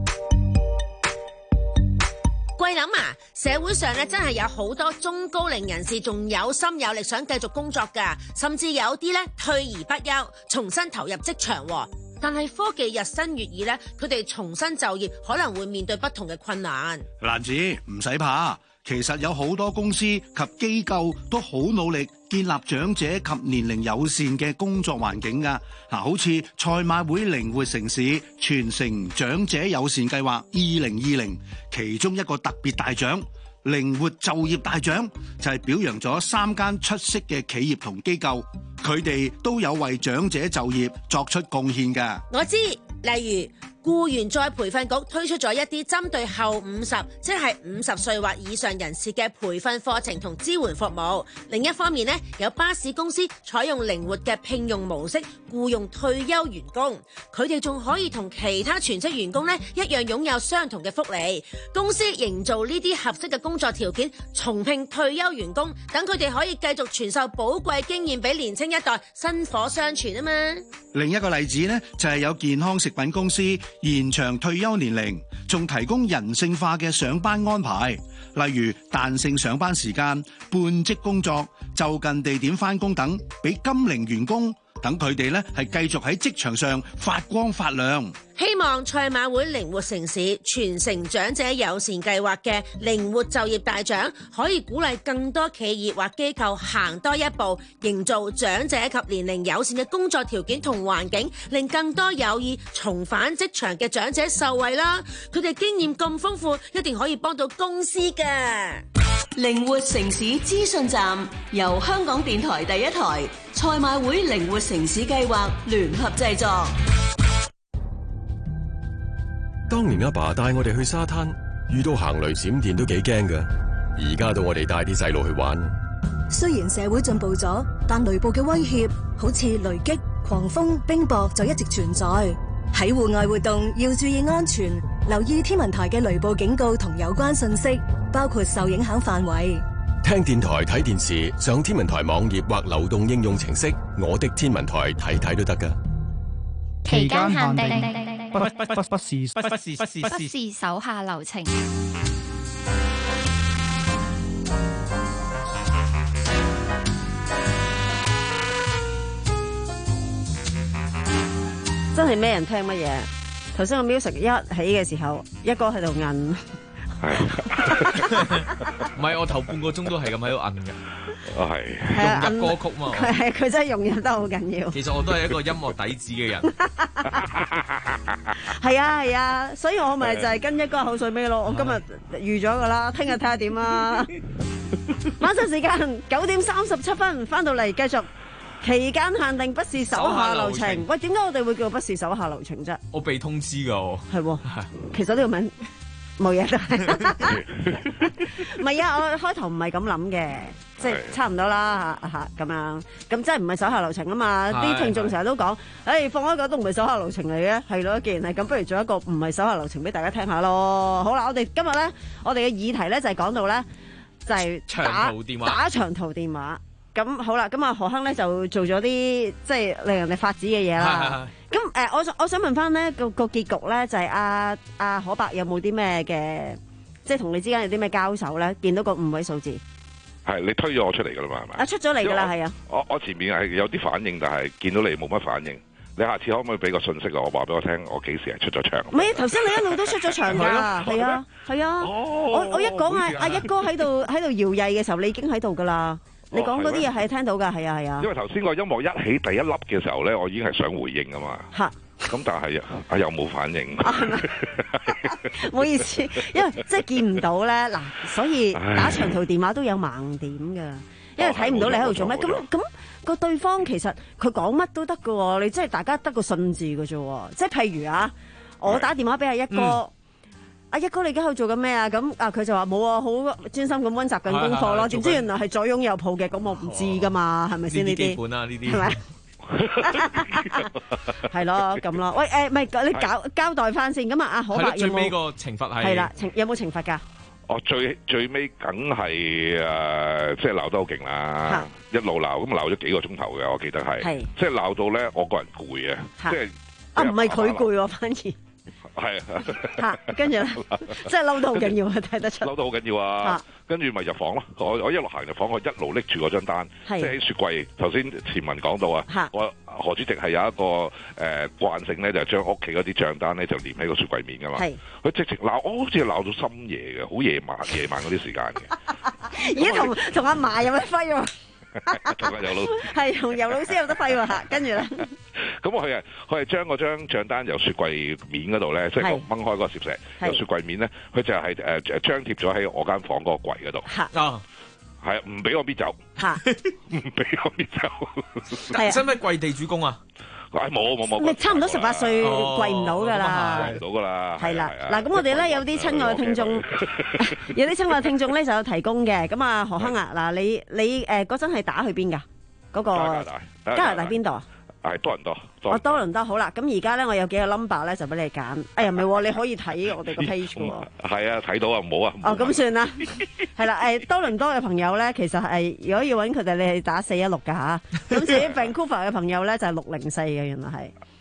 桂林啊，社會上咧真係有好多中高齡人士仲有心有力想繼續工作噶，甚至有啲咧退而不休，重新投入職場。但係科技日新月異咧，佢哋重新就業可能會面對不同嘅困難。 蘭子唔使怕，其實有好多公司及機構都好努力建立長者及年齡友善嘅工作環境噶。嗱，好似賽馬會靈活城市全城長者友善計劃二零二零，其中一個特別大獎靈活就業大獎就係表揚咗三間出色嘅企業同機構，佢哋都有為長者就業作出貢獻噶。 我知，例如僱員再培訓局推出咗一啲針對後五十，即係五十歲或以上人士嘅培訓課程同支援服務。另一方面呢，有巴士公司採用靈活嘅聘用模式僱用退休員工，佢哋仲可以同其他全職員工呢一樣擁有相同嘅福利。公司營造呢啲合適嘅工作條件，重聘退休員工，等佢哋可以繼續傳授寶貴經驗俾年輕一代，薪火相傳啊嘛。 另一個例子呢，就係有健康食品公司延長退休年齡，仲提供人性化嘅上班安排，例如彈性上班時間、半職工作、就近地點返工等，俾金齡員工等佢哋咧係繼續喺職場上發光發亮。 希望賽馬會靈活城市全城長者友善計劃嘅靈活就業大獎，可以鼓勵更多企業或機構行多一步，營造長者及年齡友善嘅工作條件同環境，令更多有意重返職場嘅長者受惠啦。佢哋經驗咁豐富，一定可以幫到公司㗎。 靈活城市資訊站由香港電台第一台、賽馬會靈活城市計劃聯合製作。 當年阿爸帶我哋去沙灘，遇到行雷閃電都幾驚㗎。而家到我哋帶啲細路去玩。 雖然社會進步咗，但雷暴嘅威脅，好似雷擊、狂風、冰雹就一直存在。喺戶外活動要注意安全，留意天文台嘅雷暴警告同有關信息，包括受影響範圍。 聽電台、睇電視，上天文台網頁或流動應用程式《我的天文台》睇睇都得㗎。 期間限定。 不不不不是不是不是不是手下留情。 真係咩人聽乜嘢？頭先個 music 一起嘅時候，一哥喺度摁。 唔係，我頭半個鐘都係咁喺度摁嘅。 啊係， 融入歌曲嘛。 係佢真係融入得好緊要。 其實我都係一個音樂底子嘅人。 係啊係啊，所以我咪就係跟一哥口水尾咯。我今日預咗噶啦，聽日睇下點啊。晚上時間九點三十七分翻到嚟繼續。期間限定不是手下留情。喂，點解我哋會叫不是手下留情啫？ 我被通知噶，我係喎。其實呢個名冇嘢都係。唔係啊，我開頭唔係咁諗嘅，即係差唔多啦嚇嚇咁樣。咁真係唔係手下留情啊嘛？啲聽眾成日都講，誒放開個都唔係手下留情嚟嘅，係咯。既然係咁，不如做一個唔係手下留情俾大家聽下咯。好啦，我哋今日咧，我哋嘅議題咧就係講到咧，就係打長途電話打長途電話。咁好啦，咁啊何亨咧就做咗啲即係令人哋發指嘅嘢啦。咁誒、呃，我想我想問翻咧個個結局咧就係阿阿可伯有冇啲咩嘅，即係同你之間有啲咩交手咧？見到個五位數字， 係你推咗我出嚟噶啦嘛？係咪？ 啊出咗嚟噶啦，係啊。 我我前面係有啲反應，但係見到你冇乜反應。你下次可唔可以俾個信息我，話俾我聽，我幾時係出咗場？ 唔係，頭先你一路都出咗場㗎，係啊係啊。我我一講阿阿一哥喺度喺度搖曳嘅時候，你已經喺度㗎啦。你講嗰啲嘢係聽到㗎，係啊係啊。 因為頭先個音樂一起第一粒嘅時候咧，我已經係想回應㗎嘛。嚇！咁但係啊又冇反應。 唔好意思，因為即係見唔到咧嗱，所以打長途電話都有盲點㗎，因為睇唔到你喺度做咩。咁咁個對方其實佢講乜都得㗎喎，你即係大家得個信字㗎啫喎。即係譬如啊，我打電話俾阿一哥。阿一哥，你而家喺度做緊咩啊？咁啊，佢就話冇啊，好專心咁溫習緊功課咯。點知原來係左擁右抱嘅，咁我唔知噶嘛，係咪先呢啲？基本啊，呢啲係咪？係咯，咁咯。喂，誒，唔係你交交代翻先。咁啊，阿可伯有冇？ 最尾個懲罰係係啦，懲有冇懲罰㗎？ 哦，最最尾梗係誒，即係鬧得好勁啦，一路鬧咁鬧咗幾個鐘頭嘅，我記得係，即係鬧到咧，我個人攰啊，即係啊，唔係佢攰喎，反而。 係啊，跟住咧，真係嬲到好緊要啊！睇得出嬲到好緊要啊！跟住咪入房咯。我我一路行入房，我一路拎住嗰張單，即係喺雪櫃。頭先前文講到啊，我何主席係有一個誒慣性咧，就係將屋企嗰啲帳單咧就連喺個雪櫃面噶嘛。佢直直鬧，我好似鬧到深夜嘅，好夜晚夜晚嗰啲時間嘅。 而家同同阿嫲有咩揮喎？ 同阿尤老師係同尤老師有得揮喎嚇，跟住咧。 咁佢係佢係將嗰張帳單由雪櫃面嗰度咧，即係掹開嗰個攝石，由雪櫃面咧，佢就係誒誒張貼咗喺我間房嗰個櫃嗰度。 啊， 係唔俾我搣走，唔俾我搣走。 使唔使跪地主公啊？ 唉，冇冇冇。 咪差唔多十八歲跪唔到㗎啦， 跪唔到㗎啦。 係啦，嗱咁我哋咧有啲親愛嘅聽眾，有啲親愛嘅聽眾咧就有提供嘅。咁啊何亨啊，嗱你你誒嗰陣係打去邊㗎？嗰個加拿大，加拿大邊度啊？ 係多倫多， 我多倫多好啦。咁而家咧，我有幾個 number 咧，就俾你揀。哎呀，唔係喎，你可以睇我哋個 page 喎。 係啊，睇到啊，唔好啊。 哦，咁算啦。係啦，誒多倫多嘅朋友咧，其實係如果要揾佢哋，你係打四一六㗎嚇。咁至於 Vancouver 嘅朋友咧，就係六零四嘅，原來係。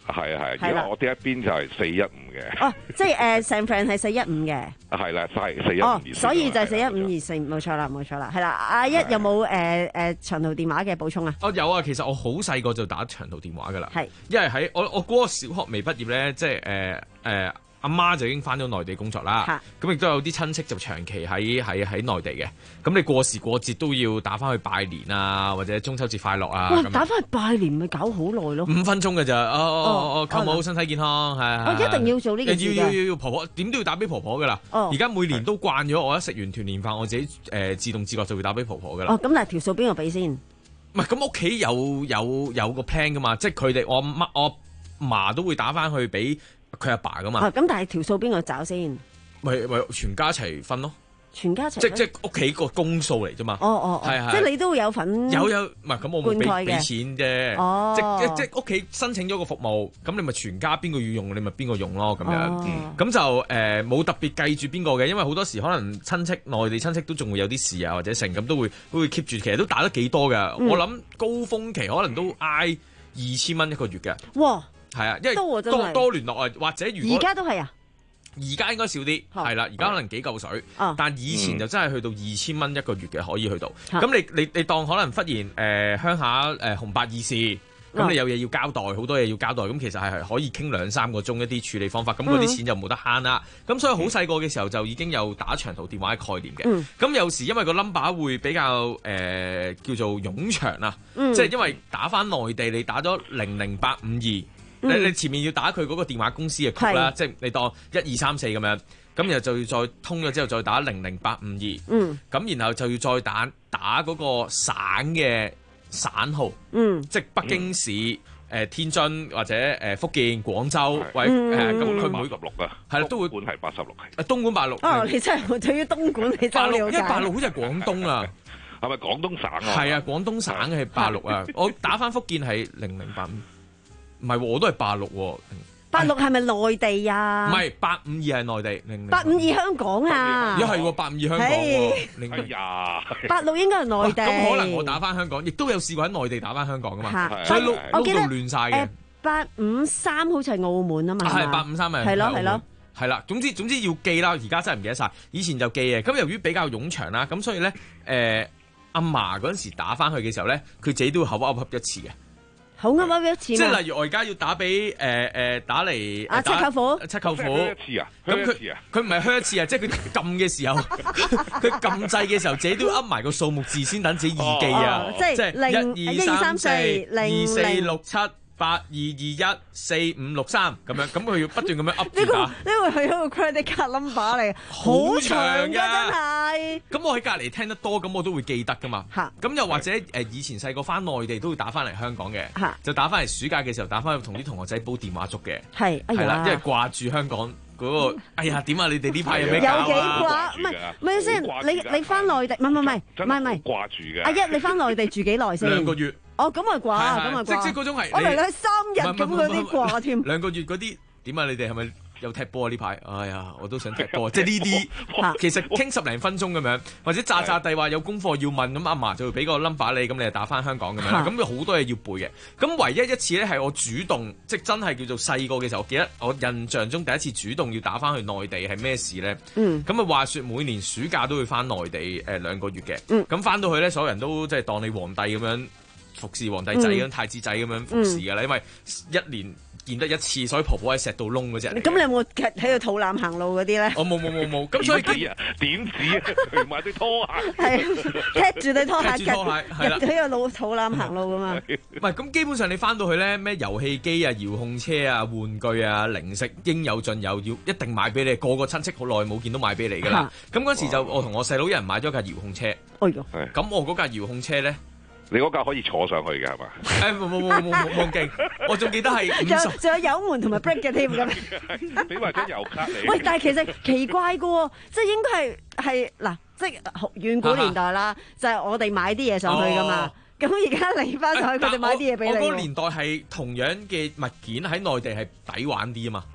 係啊係，因為我哋一邊就係四一五嘅。 哦，即係誒 San Fran 係四一五嘅。 係啦，係四一五。 哦，所以就係四一五二四，冇錯啦，冇錯啦，係啦。阿一有冇誒誒長途電話嘅補充啊？ 哦，有啊，其實我好細個就打長途電話噶啦。 係， 因為喺我我嗰個小學未畢業咧，即係誒誒。呃呃阿媽就已經翻咗內地工作啦，咁亦都有啲親戚就長期喺喺喺內地嘅，咁你過時過節都要打翻去拜年啊，或者中秋節快樂啊。 哇！打翻去拜年咪搞好耐咯， 五分鐘嘅咋？哦哦哦，舅母身體健康係。 我一定要做呢件事㗎。 要要要婆婆點都要打俾婆婆㗎啦。而家每年都慣咗，我一食完團年飯，我自己誒自動自覺就會打俾婆婆㗎啦。 哦，咁但係條數邊個俾先？ 唔係咁屋企有有有個 plan 㗎嘛，即係佢哋我媽我嫲都會打翻去俾佢阿爸噶嘛？ 咁、哦、但係條數邊個找先？ 咪咪全家一齊分咯。 全家一齊即即屋企個公數嚟啫嘛。 哦哦哦， 係係即係你都會有份。 有有，唔係咁我會俾俾錢啫。 哦， 即即屋企申請咗個服務，咁你咪全家邊個要用，你咪邊個用咯咁樣。咁、 哦、 就誒冇、呃、特別計住邊個嘅，因為好多時可能親戚內地親戚都仲會有啲事啊，或者成咁都會都會 keep 住，其實都打得幾多㗎、嗯。我諗高峰期可能都挨二千蚊一個月嘅。 哇！ 係啊，因為多多， 多聯絡啊，或者如果而家都係啊， 而家應該少啲，係啦，而家可能幾嚿水， 哦、 但以前就真係去到二千蚊一個月嘅，可以去到。咁、 嗯、 你你你當可能忽然誒、呃、鄉下誒、呃、紅白二事，咁、嗯、你有嘢要交代，好多嘢要交代，咁其實係係可以傾兩三個鐘一啲處理方法，咁嗰啲錢就冇得慳啦。咁、嗯、所以好細個嘅時候就已經有打長途電話嘅概念嘅。咁、嗯、有時因為個 number 會比較誒、呃、叫做冗長啊，嗯、即係因為打返內地你打咗零零八五二。你你前面要打佢嗰個電話公司嘅曲啦，即係你當一二三四咁樣，咁然後就要再通咗之後再打零零八五二，嗯，咁然後就要再打打嗰個省嘅省號，嗯，即係北京市、誒、呃、天津或者誒、呃、福建、廣州，喂誒，咁佢每十六啊， 係啦，都會東莞係八十六係， 東莞八六， 哦，你真係對於東莞你真了解， 因為八六好似係廣東啊， 係咪廣東省啊？ 係啊，廣東省係八六啊，我打翻福建係零零八五。唔係，我都係八六喎。 八六係咪內地啊？ 唔係，八五二係內地。零八五二香港啊？ 一係喎，八五二香港喎。 哎呀， 八六應該係內地。 咁可能我打翻香港，亦都有試過喺內地打翻香港噶嘛。所以撈我記得撈到亂晒嘅。 八五三好似係澳門啊嘛。 係八五三係。 係咯係咯。 係啦，總之總之要記啦。而家真係唔記得晒，以前就記嘅。咁由於比較冗長啦，咁所以咧，誒阿嫲嗰陣時打翻去嘅時候咧，佢自己都會口噏噏一次嘅。 好啱啱一次， 即係例如我而家要打俾誒誒打嚟啊七舅父， 七舅父一次啊， 咁佢佢唔係噓一次啊，即係佢撳嘅時候，佢撳掣嘅時候自己都噏埋個數目字先，等自己易記啊， 即係零一二三四二四六七八二二一四五六三咁樣，咁佢要不斷咁樣噏住打。 呢個係一個 credit card number 嚟，好長㗎真係。 咁我喺隔離聽得多，咁我都會記得噶嘛。咁又或者誒以前細個翻內地都會打翻嚟香港嘅，就打翻嚟暑假嘅時候打翻去同啲同學仔煲電話粥嘅。 係， 係啦，因為掛住香港嗰個。哎呀，點啊？你哋呢排有咩搞啊？ 有幾掛？唔係唔係先，你你翻內地？唔係唔係唔係唔係唔係掛住嘅。 阿一，你翻內地住幾耐先？ 兩個月。 哦，咁咪掛，咁咪掛。 即即嗰種係我嚟咗三日咁嗰啲掛添。 兩個月嗰啲點啊？你哋係咪有踢波啊？呢排，哎呀，我都想踢波。即係呢啲，其實傾十零分鐘咁樣，或者詐詐地話有功課要問，咁阿嫲就會俾個 number 你，咁你就打翻香港咁樣。咁有好多嘢要背嘅。咁唯一一次咧係我主動，即係真係叫做細個嘅時候，我記得我印象中第一次主動要打翻去內地係咩事咧？嗯。咁啊話説每年暑假都會翻內地誒兩個月嘅。嗯。咁翻到去咧，所有人都即係當你皇帝咁樣。服侍皇帝仔咁、嗯、太子仔咁樣服侍㗎啦、嗯，因為一年見得一次，所以婆婆係錫到窿嗰隻。咁你有冇喺度肚腩行路嗰啲咧？ 我冇冇冇冇，咁所以點啊？點止啊？除埋對拖鞋， 係踢住對拖鞋， 踢住拖鞋，係啦， 喺個老肚腩行路㗎嘛。 唔係咁，基本上你翻到去咧，咩遊戲機啊、遙控車啊、玩具啊、零食應有盡有，要一定買俾你。個個親戚好耐冇見到買俾你㗎啦。咁嗰時就我同我細佬一人買咗架遙控車。 哎呦！ 咁我嗰架遙控車咧。 你嗰架可以坐上去嘅係嘛？ 誒冇冇冇冇冇冇勁！我仲記得係五十， 仲有油門同埋 brake 嘅添咁。 俾埋張油卡你。 喂，但係其實奇怪嘅喎，即係應該係係嗱，即係遠古年代啦，就係我哋買啲嘢上去噶嘛。咁而家嚟翻上去，佢哋買啲嘢俾你。 我嗰個年代係同樣嘅物件喺內地係抵玩啲啊嘛。 哦。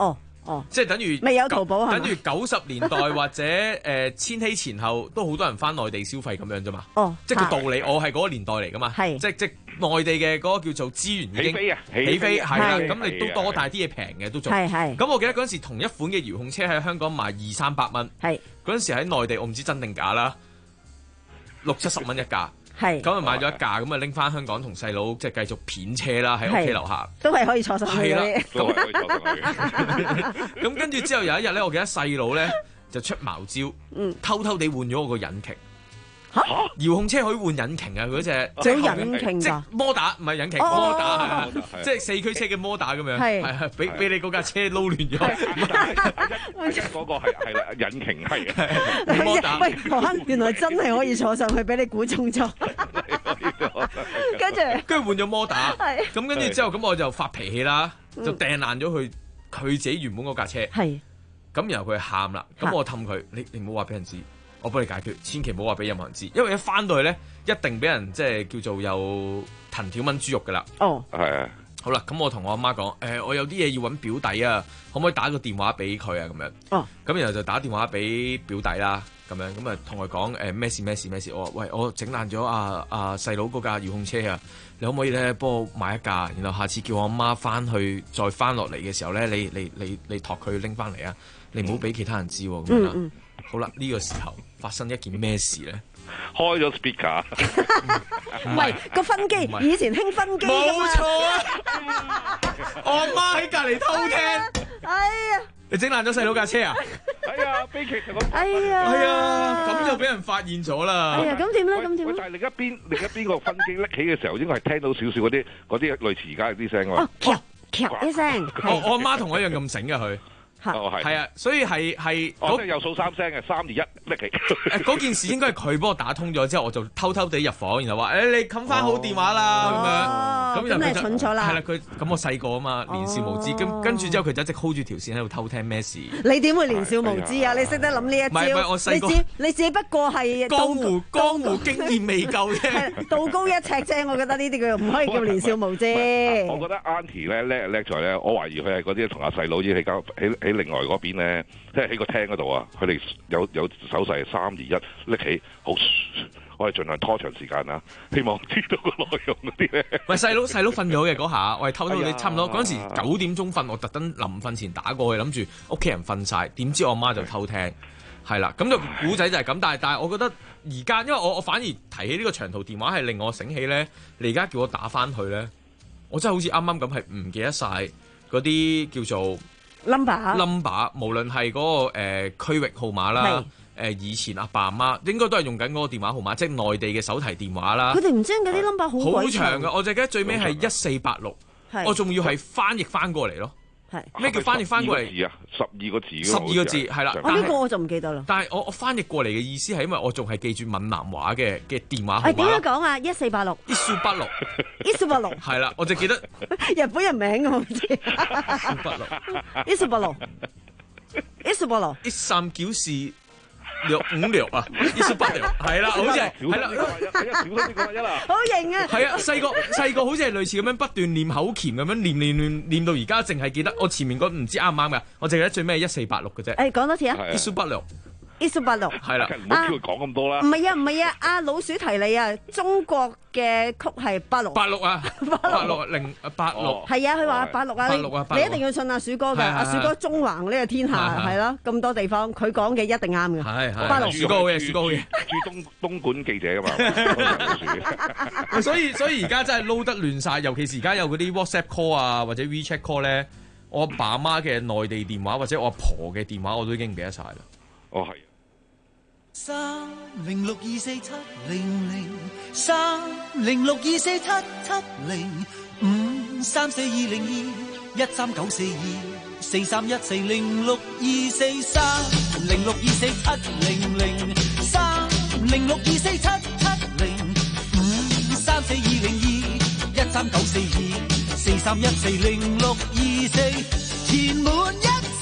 哦， 即係等於未有淘寶係嘛？ 等於九十年代或者誒、呃、千禧前後都好多人翻內地消費咁樣啫嘛。 哦， 即係個道理，我係嗰個年代嚟噶嘛。係，即即內地嘅嗰個叫做資源已經起飛啊， 起飛係啦。咁係你都多，但係啲嘢平嘅都仲。 係係。 咁我記得嗰陣時同一款嘅遙控車喺香港賣二三百蚊。 係。 嗰陣時喺內地我唔知真定假啦，六七十蚊一架。 係， 咁啊買咗一架，咁啊拎翻香港同細佬即係繼續片車啦，喺屋企樓下， 都係可以坐上去係啦嘅。 都係可以坐上去。 咁跟住之後有一日咧，我記得細佬咧就出茅招， 嗯， 偷偷地換咗我個引擎。嚇！遙控車可以換引擎啊！嗰隻即係引擎即㗎， 摩打唔係引擎， 哦摩打係哦啊哦， 即係四驅車嘅摩打咁樣， 係係係俾俾你嗰架車撈亂咗。 嗰個係係啦，引擎係摩打。 喂，何坑原來真係可以坐上去，俾你估中咗。跟住跟住換咗摩打， 係咁跟住之後咁我就發脾氣啦，就掟爛咗佢佢自己原本嗰架車。 係。 咁然後佢喊啦，咁我氹佢，你你唔好話俾人知，我幫你解決，千祈唔好話俾任何人知，因為一翻到去咧，一定俾人即係叫做有藤條炆豬肉噶啦。 哦， 係啊。 好啦，咁我同我阿媽講，誒、呃，我有啲嘢要揾表弟啊，可唔可以打個電話俾佢啊？咁樣。 哦。 咁然後就打電話俾表弟啦，咁樣，咁啊同佢講，誒咩事咩事咩事，我話喂，我整爛咗阿阿細佬嗰架遙控車啊，你可唔可以咧幫我買一架？然後下次叫我阿媽翻去再翻落嚟嘅時候咧，你你你你託佢拎翻嚟啊！你唔好俾其他人知喎，咁樣啦。好啦，呢個時候發生一件咩事咧？ 開咗 speaker。 唔係個分機，以前興分機㗎嘛。 冇錯啊！我阿媽喺隔離偷聽。 哎呀！ 你整爛咗細佬架車啊？ 哎呀，悲劇就咁。 哎呀！ 係啊，咁就俾人發現咗啦。 哎呀，咁點咧？咁點咧？ 但係另一邊另一邊個分機拎起嘅時候，應該係聽到少少嗰啲嗰啲類似而家啲聲喎。 哦，咔咔一聲。 我我阿媽同我一樣咁醒嘅佢。 哦係。 係啊，所以係係。 哦，即係有數三聲嘅，三二一拎起。 誒嗰件事應該係佢幫我打通咗之後，我就偷偷地入房，然後話誒你冚翻好電話啦咁樣。 咁咁你蠢咗啦。 係啦，佢咁我細個啊嘛，年少無知，咁跟住之後佢就一直 hold 住條線喺度偷聽咩事。 你點會年少無知啊？你識得諗呢一招？ 唔係唔係，我細個。 你只你只不過係江湖江湖經驗未夠啫。 道高一尺啫，我覺得呢啲佢唔可以叫年少無知。 我覺得 Auntie 咧叻叻在咧，我懷疑佢係嗰啲同阿細佬已經喺交喺喺另外嗰邊咧，即係喺個廳嗰度啊，佢哋有有手勢三二一拎起，好，我哋盡量拖長時間啦，希望知道個內容嗰啲咧。 喂，細佬細佬瞓咗嘅嗰下，我係偷偷哎地差唔多嗰陣時九點鐘瞓，我特登臨瞓前打過去，諗住屋企人瞓晒，點知我媽就偷聽，係啦，咁就古仔就係咁，但係但係我覺得而家，因為我我反而提起呢個長途電話係令我醒起咧，你而家叫我打翻去咧，我真係好似啱啱咁係唔記得晒嗰啲叫做 number number， 無論係嗰個誒區域號碼啦。誒以前阿爸阿媽應該都係用緊嗰個電話號碼，即係內地嘅手提電話啦。 佢哋唔知嗰啲 number 好鬼長㗎，我就記得最尾係一四八六，我仲要係翻譯翻過嚟咯。 係咩叫翻譯翻過嚟？ 字啊，十二個字。 十二個字係啦。 我呢個我就唔記得啦。 但係我我翻譯過嚟嘅意思係因為我仲係記住閩南話嘅嘅電話號碼。 係點樣講啊？一四八六。 一四八六。 一四八六。 係啦，我就記得。 日本人名㗎好似。 一四八六。 一四八六。一四八六。 一三九四。六五六啊，一四八六，係啦，好似係，係啦， 小心啲講一啦， 好型啊！ 係啊，細個細個好似係類似咁樣不斷念口鉗咁樣念念念念到而家，淨係記得我前面嗰唔知啱唔啱㗎，我淨係記得最尾係一四八六嘅啫。 誒，講多次啊！ 一四八六。 一四八六係啦， 唔好叫佢講咁多啦。 唔係啊，唔係啊，阿老鼠提你啊，中國嘅曲係八六。 八六啊，八六零八六。 係啊，佢話八六啊， 八六啊， 你一定要信阿鼠哥㗎，阿鼠哥縱橫呢個天下係咯，咁多地方佢講嘅一定啱嘅。 係係。 八六。 鼠哥嘅，鼠哥嘅。 駐東東莞記者㗎嘛。 所以所以而家真係撈得亂晒，尤其是而家有嗰啲 WhatsApp call 啊，或者 WeChat call 咧，我阿爸阿媽嘅內地電話或者我阿婆嘅電話我都已經唔記得晒啦。 哦，係。 三零六二四七零零三零六二四七七零五三四二零二一三九四二四三一四零六二四三零六二四七零零三零六二四七七零五三四二零二一三九四二四三一四零六二四填滿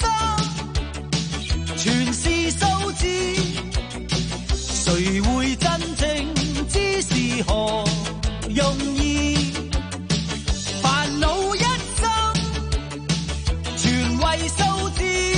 一生全是數字。誰會真正知是何用意？煩惱一生全為數字。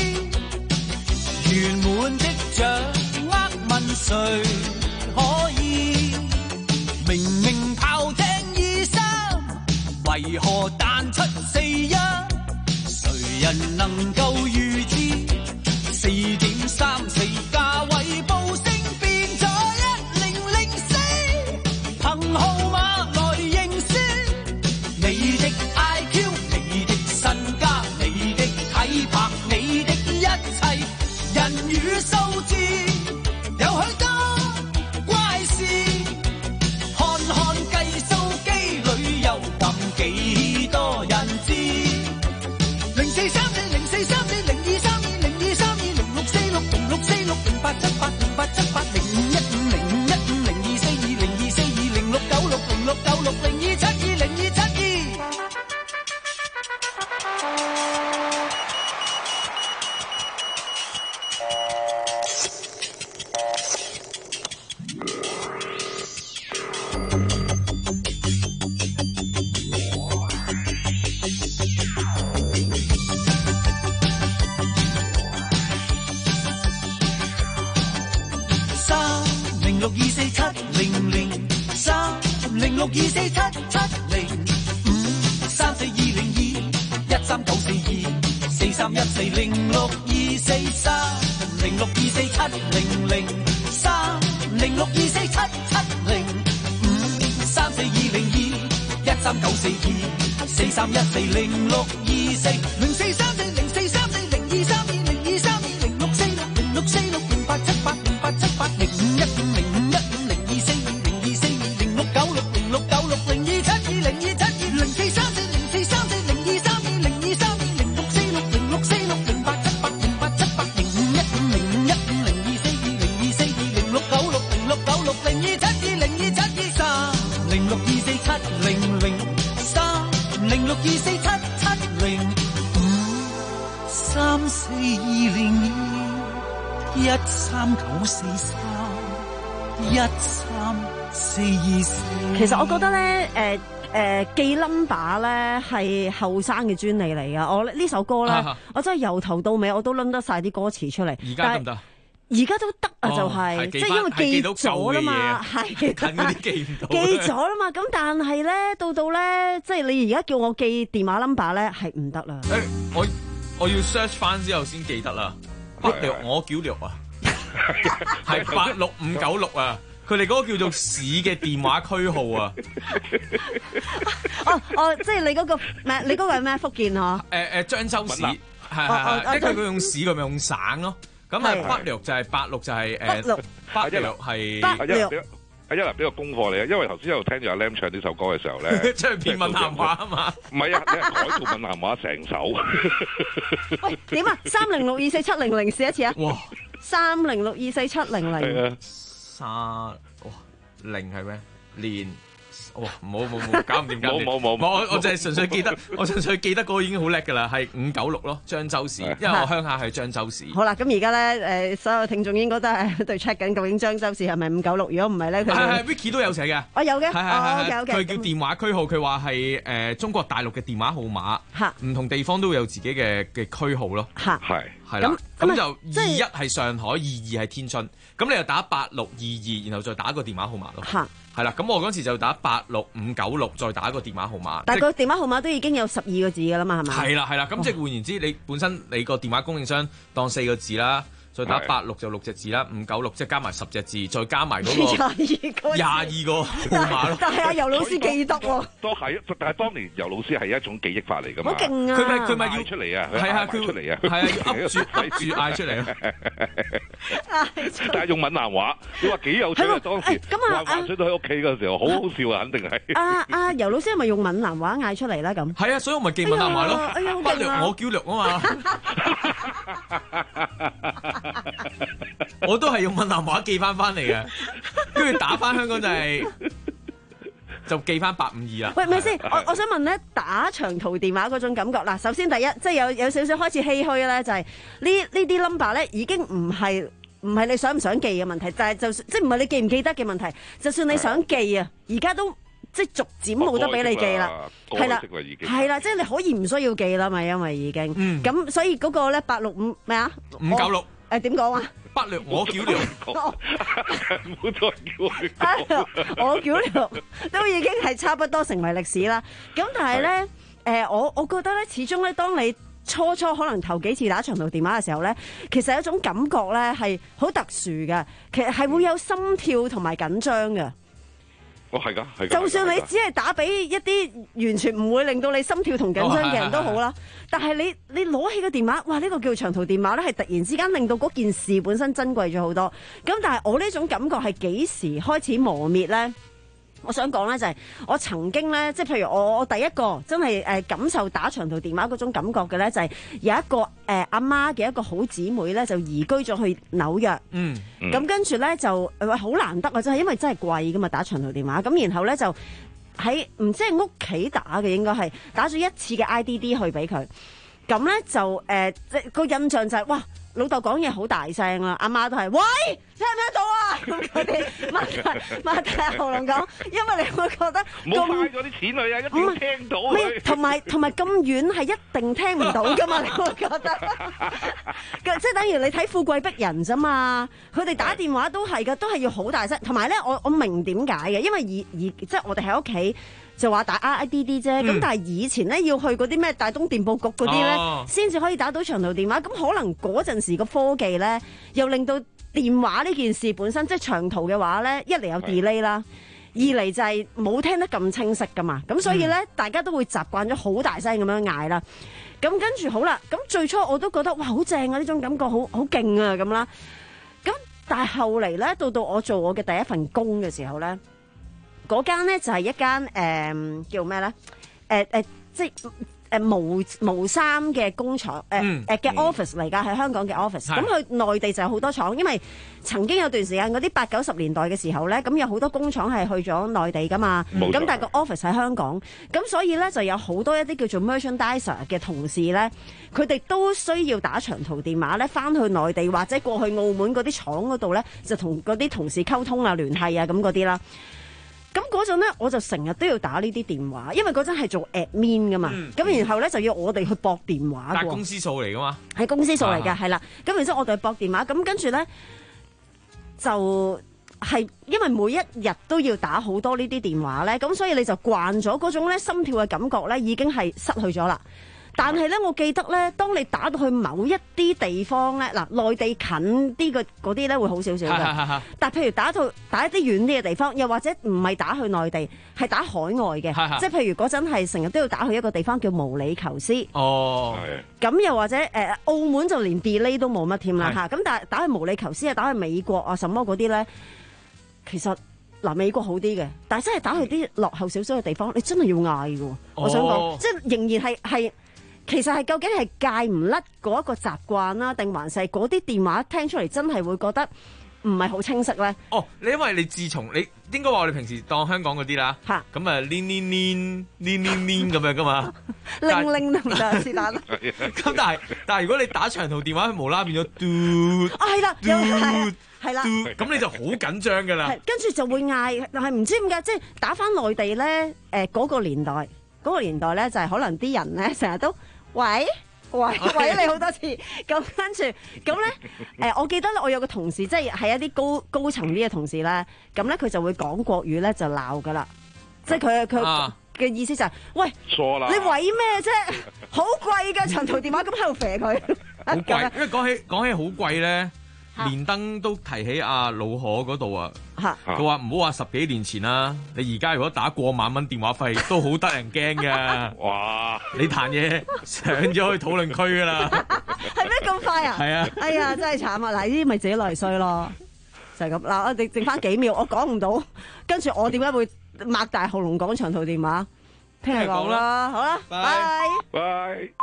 誰可以明明炮艇二三，為何彈出四一？誰人能夠預知四點三四價位報升變咗一零零四？憑號碼來認輸，你的 I Q， 你的身家，你的體魄，你的一切，人與數字有許多怪事，看看計數機裏又憑幾多人知？零四三四零四三四零二三二零二三二零六四六零六四六零八七八零八七八零五一五零五一五零二四二零二四二零六九六零六九六零二七二零二七二。六二四七零零三零六二四七七零五三四二零二一三九四二四三一四零六二四三零六二四七零零三零六二四七七零五三四二零二一三九四二四三一四零六二四零四三四零四三四零二三二零二三二零六四六零六四六零八七八零八七八零五一五零一三九四三一三四二四。 其實我覺得咧，誒、呃、誒、呃、記 number 咧係後生嘅專利嚟噶。我呢首歌咧，啊、我真係由頭到尾我都諗得晒啲歌詞出嚟。 而家得唔得？ 而家都得啊，就係、是哦、即係因為記咗啦嘛，係近嗰啲記唔到。 記咗啦嘛，咁但係咧到到咧，即係你而家叫我記電話 number 咧係唔得啦。 誒、欸，我我要 search 翻之後先記得啦。北六我九六啊，係八六五九六啊，佢哋嗰個叫做市嘅電話區號啊。 哦哦，即係你嗰個咩？你嗰個係咩？福建嗬？ 誒誒，漳州市係係係，因為佢用市佢咪用省咯。咁啊，北六就係八六就係誒，北六係北六。阿一林呢個功課嚟啊，因為頭先喺度聽住阿 Lam 唱呢首歌嘅時候咧， 即係變閩南話啊嘛。 唔係啊，你係改做閩南話成首。 喂，點啊？三零六二四七零零試一次啊！ 哇！ 三零六二四七零零。 三哇零係咩？連哇冇冇冇搞唔掂， 冇冇冇。 我我就係純粹記得，我純粹記得嗰個已經好叻㗎啦，係五九六咯，漳州市，因為我鄉下係漳州市。 好啦，咁而家咧誒，所有聽眾應該都係喺度 check 緊，究竟漳州市係咪五九六？如果唔係咧，佢係係 Vicky 都有寫嘅。 我有嘅， 係係係。 佢佢叫電話區號，佢話係誒中國大陸嘅電話號碼。嚇，唔同地方都會有自己嘅嘅區號咯。 嚇， 係係啦。咁就二一係上海，二二係天津。咁你就打八六二二，然後再打個電話號碼咯。 嚇。 係啦，咁我嗰時就打八六五九六，再打個電話號碼。 但係個電話號碼都已經有十二個字㗎啦嘛，係咪？ 係啦係啦，咁即係換言之，你本身你個電話供應商當四個字啦，再打八六就六隻字啦，五九六即係加埋十隻字，再加埋嗰個廿二個號碼咯。 但係阿游老師記得喎。 都係，但係當年游老師係一種記憶法嚟㗎嘛。 好勁啊！ 佢咪佢咪要出嚟啊！ 係啊， 佢出嚟啊！ 係啊，要噏住噏住嗌出嚟咯。 但係用閩南話，你話幾有趣啊！當時話話出到喺屋企嗰陣時候，好好笑啊！肯定係。 阿阿游老師係咪用閩南話嗌出嚟咧？咁係啊，所以我咪記閩南話咯。 哎呀， 不略我嬌略啊嘛。我都係用閩南話記翻翻嚟嘅，跟住打翻香港就係、是、就記翻八五二啦。 喂，咪先，我我想問咧，打長途電話嗰種感覺嗱，首先第一，即係有有少少開始唏噓咧，就係、是、呢呢啲 number 咧已經唔係唔係你想唔想記嘅問題，但係就即係唔係你記唔記得嘅問題，就算你想記啊，而家都即係逐漸冇得俾你記啦，係啦，係啦，即係你可以唔需要記啦嘛，因為已經咁，嗯、所以嗰個咧八六五咩啊？ 五九六。 誒點講啊？ 不良我繳療， 唔好再叫佢講。 我繳療都已經係差不多成為歷史啦。咁但係咧，誒我我覺得咧，始終咧，當你初初可能頭幾次打長途電話嘅時候咧，其實有一種感覺咧係好特殊嘅，其實係會有心跳同埋緊張嘅。 哦，係㗎，係㗎。 就算你只係打俾一啲完全唔會令到你心跳同緊張嘅人都好啦，但係你你攞起個電話，哇！呢個叫長途電話咧，係突然之間令到嗰件事本身珍貴咗好多。咁但係我呢種感覺係幾時開始磨滅咧？我想講咧就係我曾經咧，即係譬如我我第一個真係誒感受打長途電話嗰種感覺嘅咧，就係有一個誒阿媽嘅一個好姊妹咧，就移居咗去紐約。 嗯， 咁跟住咧就誒好難得啊！真係因為真係貴噶嘛，打長途電話。咁然後咧就喺唔知係屋企打嘅，應該係打咗一次嘅 I D D 去俾佢。咁咧就誒即係個印象就係、是、哇！老豆講嘢好大聲啦，阿媽都係喂，聽唔聽到啊？咁嗰啲擘大擘大喉嚨講，因為你會覺得唔好嘥咗啲錢去啊，一定要聽到佢。 同埋同埋咁遠係一定聽唔到噶嘛？你會覺得，即係等於你睇《富貴逼人》啫嘛？佢哋打電話都係噶，都係要好大聲。同埋咧，我我明點解嘅，因為而而即係我哋喺屋企。就話打 I D D 啫，咁、嗯、但係以前咧要去嗰啲咩大東電報局嗰啲咧，先至、哦、可以打到長途電話。咁可能嗰陣時個科技咧，又令到電話呢件事本身即係長途嘅話咧，一嚟有 delay 啦，二嚟就係冇聽得咁清晰噶嘛。咁所以咧，嗯、大家都會習慣咗好大聲咁樣嗌啦。咁跟住好啦，咁最初我都覺得哇好正啊，呢種感覺好好勁啊咁啦。咁但係後嚟咧，到到我做我嘅第一份工嘅時候咧。嗰間咧就係、是、一間誒、呃、叫咩咧？誒、呃、誒、呃、即係誒毛毛衫嘅工廠誒誒嘅 office 嚟㗎，喺香港嘅 office。咁佢內地就有好多廠，因為曾經有段時間嗰啲八九十年代嘅時候咧，咁有好多工廠係去咗內地㗎嘛。咁但係個 office 喺香港，咁所以咧就有好多一啲叫做 merchandiser 嘅同事咧，佢哋都需要打長途電話咧，翻去內地或者過去澳門嗰啲廠嗰度咧，就同嗰啲同事溝通啊、聯繫啊咁嗰啲啦。咁嗰陣咧，我就成日都要打呢啲電話，因為嗰陣係做 admin 噶嘛。咁、嗯、然後咧就要我哋去駁電話。 但係公司數嚟噶嘛？ 係公司數嚟嘅，係啦。咁然之後我哋去駁電話，咁跟住咧就係因為每一日都要打好多呢啲電話咧，咁所以你就慣咗嗰種咧心跳嘅感覺咧，已經係失去咗啦。但係咧，我記得咧，當你打到去某一啲地方咧，嗱，內地近啲嘅嗰啲咧會好少少嘅。但係譬如打到打一啲遠啲嘅地方，又或者唔係打去內地，係打海外嘅，即係譬如嗰陣係成日都要打去一個地方叫毛里求斯。 哦， 咁又或者誒、呃，澳門就連 delay 都冇乜添啦嚇。咁但係打去毛里求斯啊，打去美國啊，什麼嗰啲咧，其實嗱美國好啲嘅，但係真係打去啲落後少少嘅地方，你真係要嗌嘅。哦、我想講，即係仍然係係。其實係究竟係戒唔甩嗰一個習慣啦，定還是係嗰啲電話聽出嚟真係會覺得唔係好清晰咧？ 哦，你因為你自從你應該話我哋平時當香港嗰啲啦，咁啊黏黏黏黏黏黏咁樣噶嘛， 鈴鈴得唔得？是但啦。 咁但係但係如果你打長途電話，佢無啦變咗嘟， 啊係啦，又係係啦， 咁你就好緊張噶啦。 跟住就會嗌，但係唔知點解，即係打翻內地咧，誒、呃、嗰、嗰個年代，嗰、嗰個年代咧就係可能啲人咧成日都。喂喂喂你好多次，咁跟住咁咧，誒，我記得咧，我有個同事，即係係一啲高高層啲嘅同事咧，咁咧佢就會講國語咧就鬧噶啦，即係佢佢嘅意思就係、是，喂， 錯啦， 你為咩啫？好貴嘅長途電話，咁喺度肥佢， 好貴，因為講起講起好貴咧。連登都提起阿老可嗰度啊，佢話唔好話十幾年前啦，你而家如果打過萬蚊電話費都好得人驚㗎。哇！你彈嘢上咗去討論區噶啦， 係咩咁快啊？係啊！哎呀，真係慘啊！嗱，呢啲咪自己來衰咯，就係咁嗱。我哋剩翻幾秒，我講唔到，跟住我點解會擘大喉嚨講長途電話？聽日講啦，好啦，拜拜。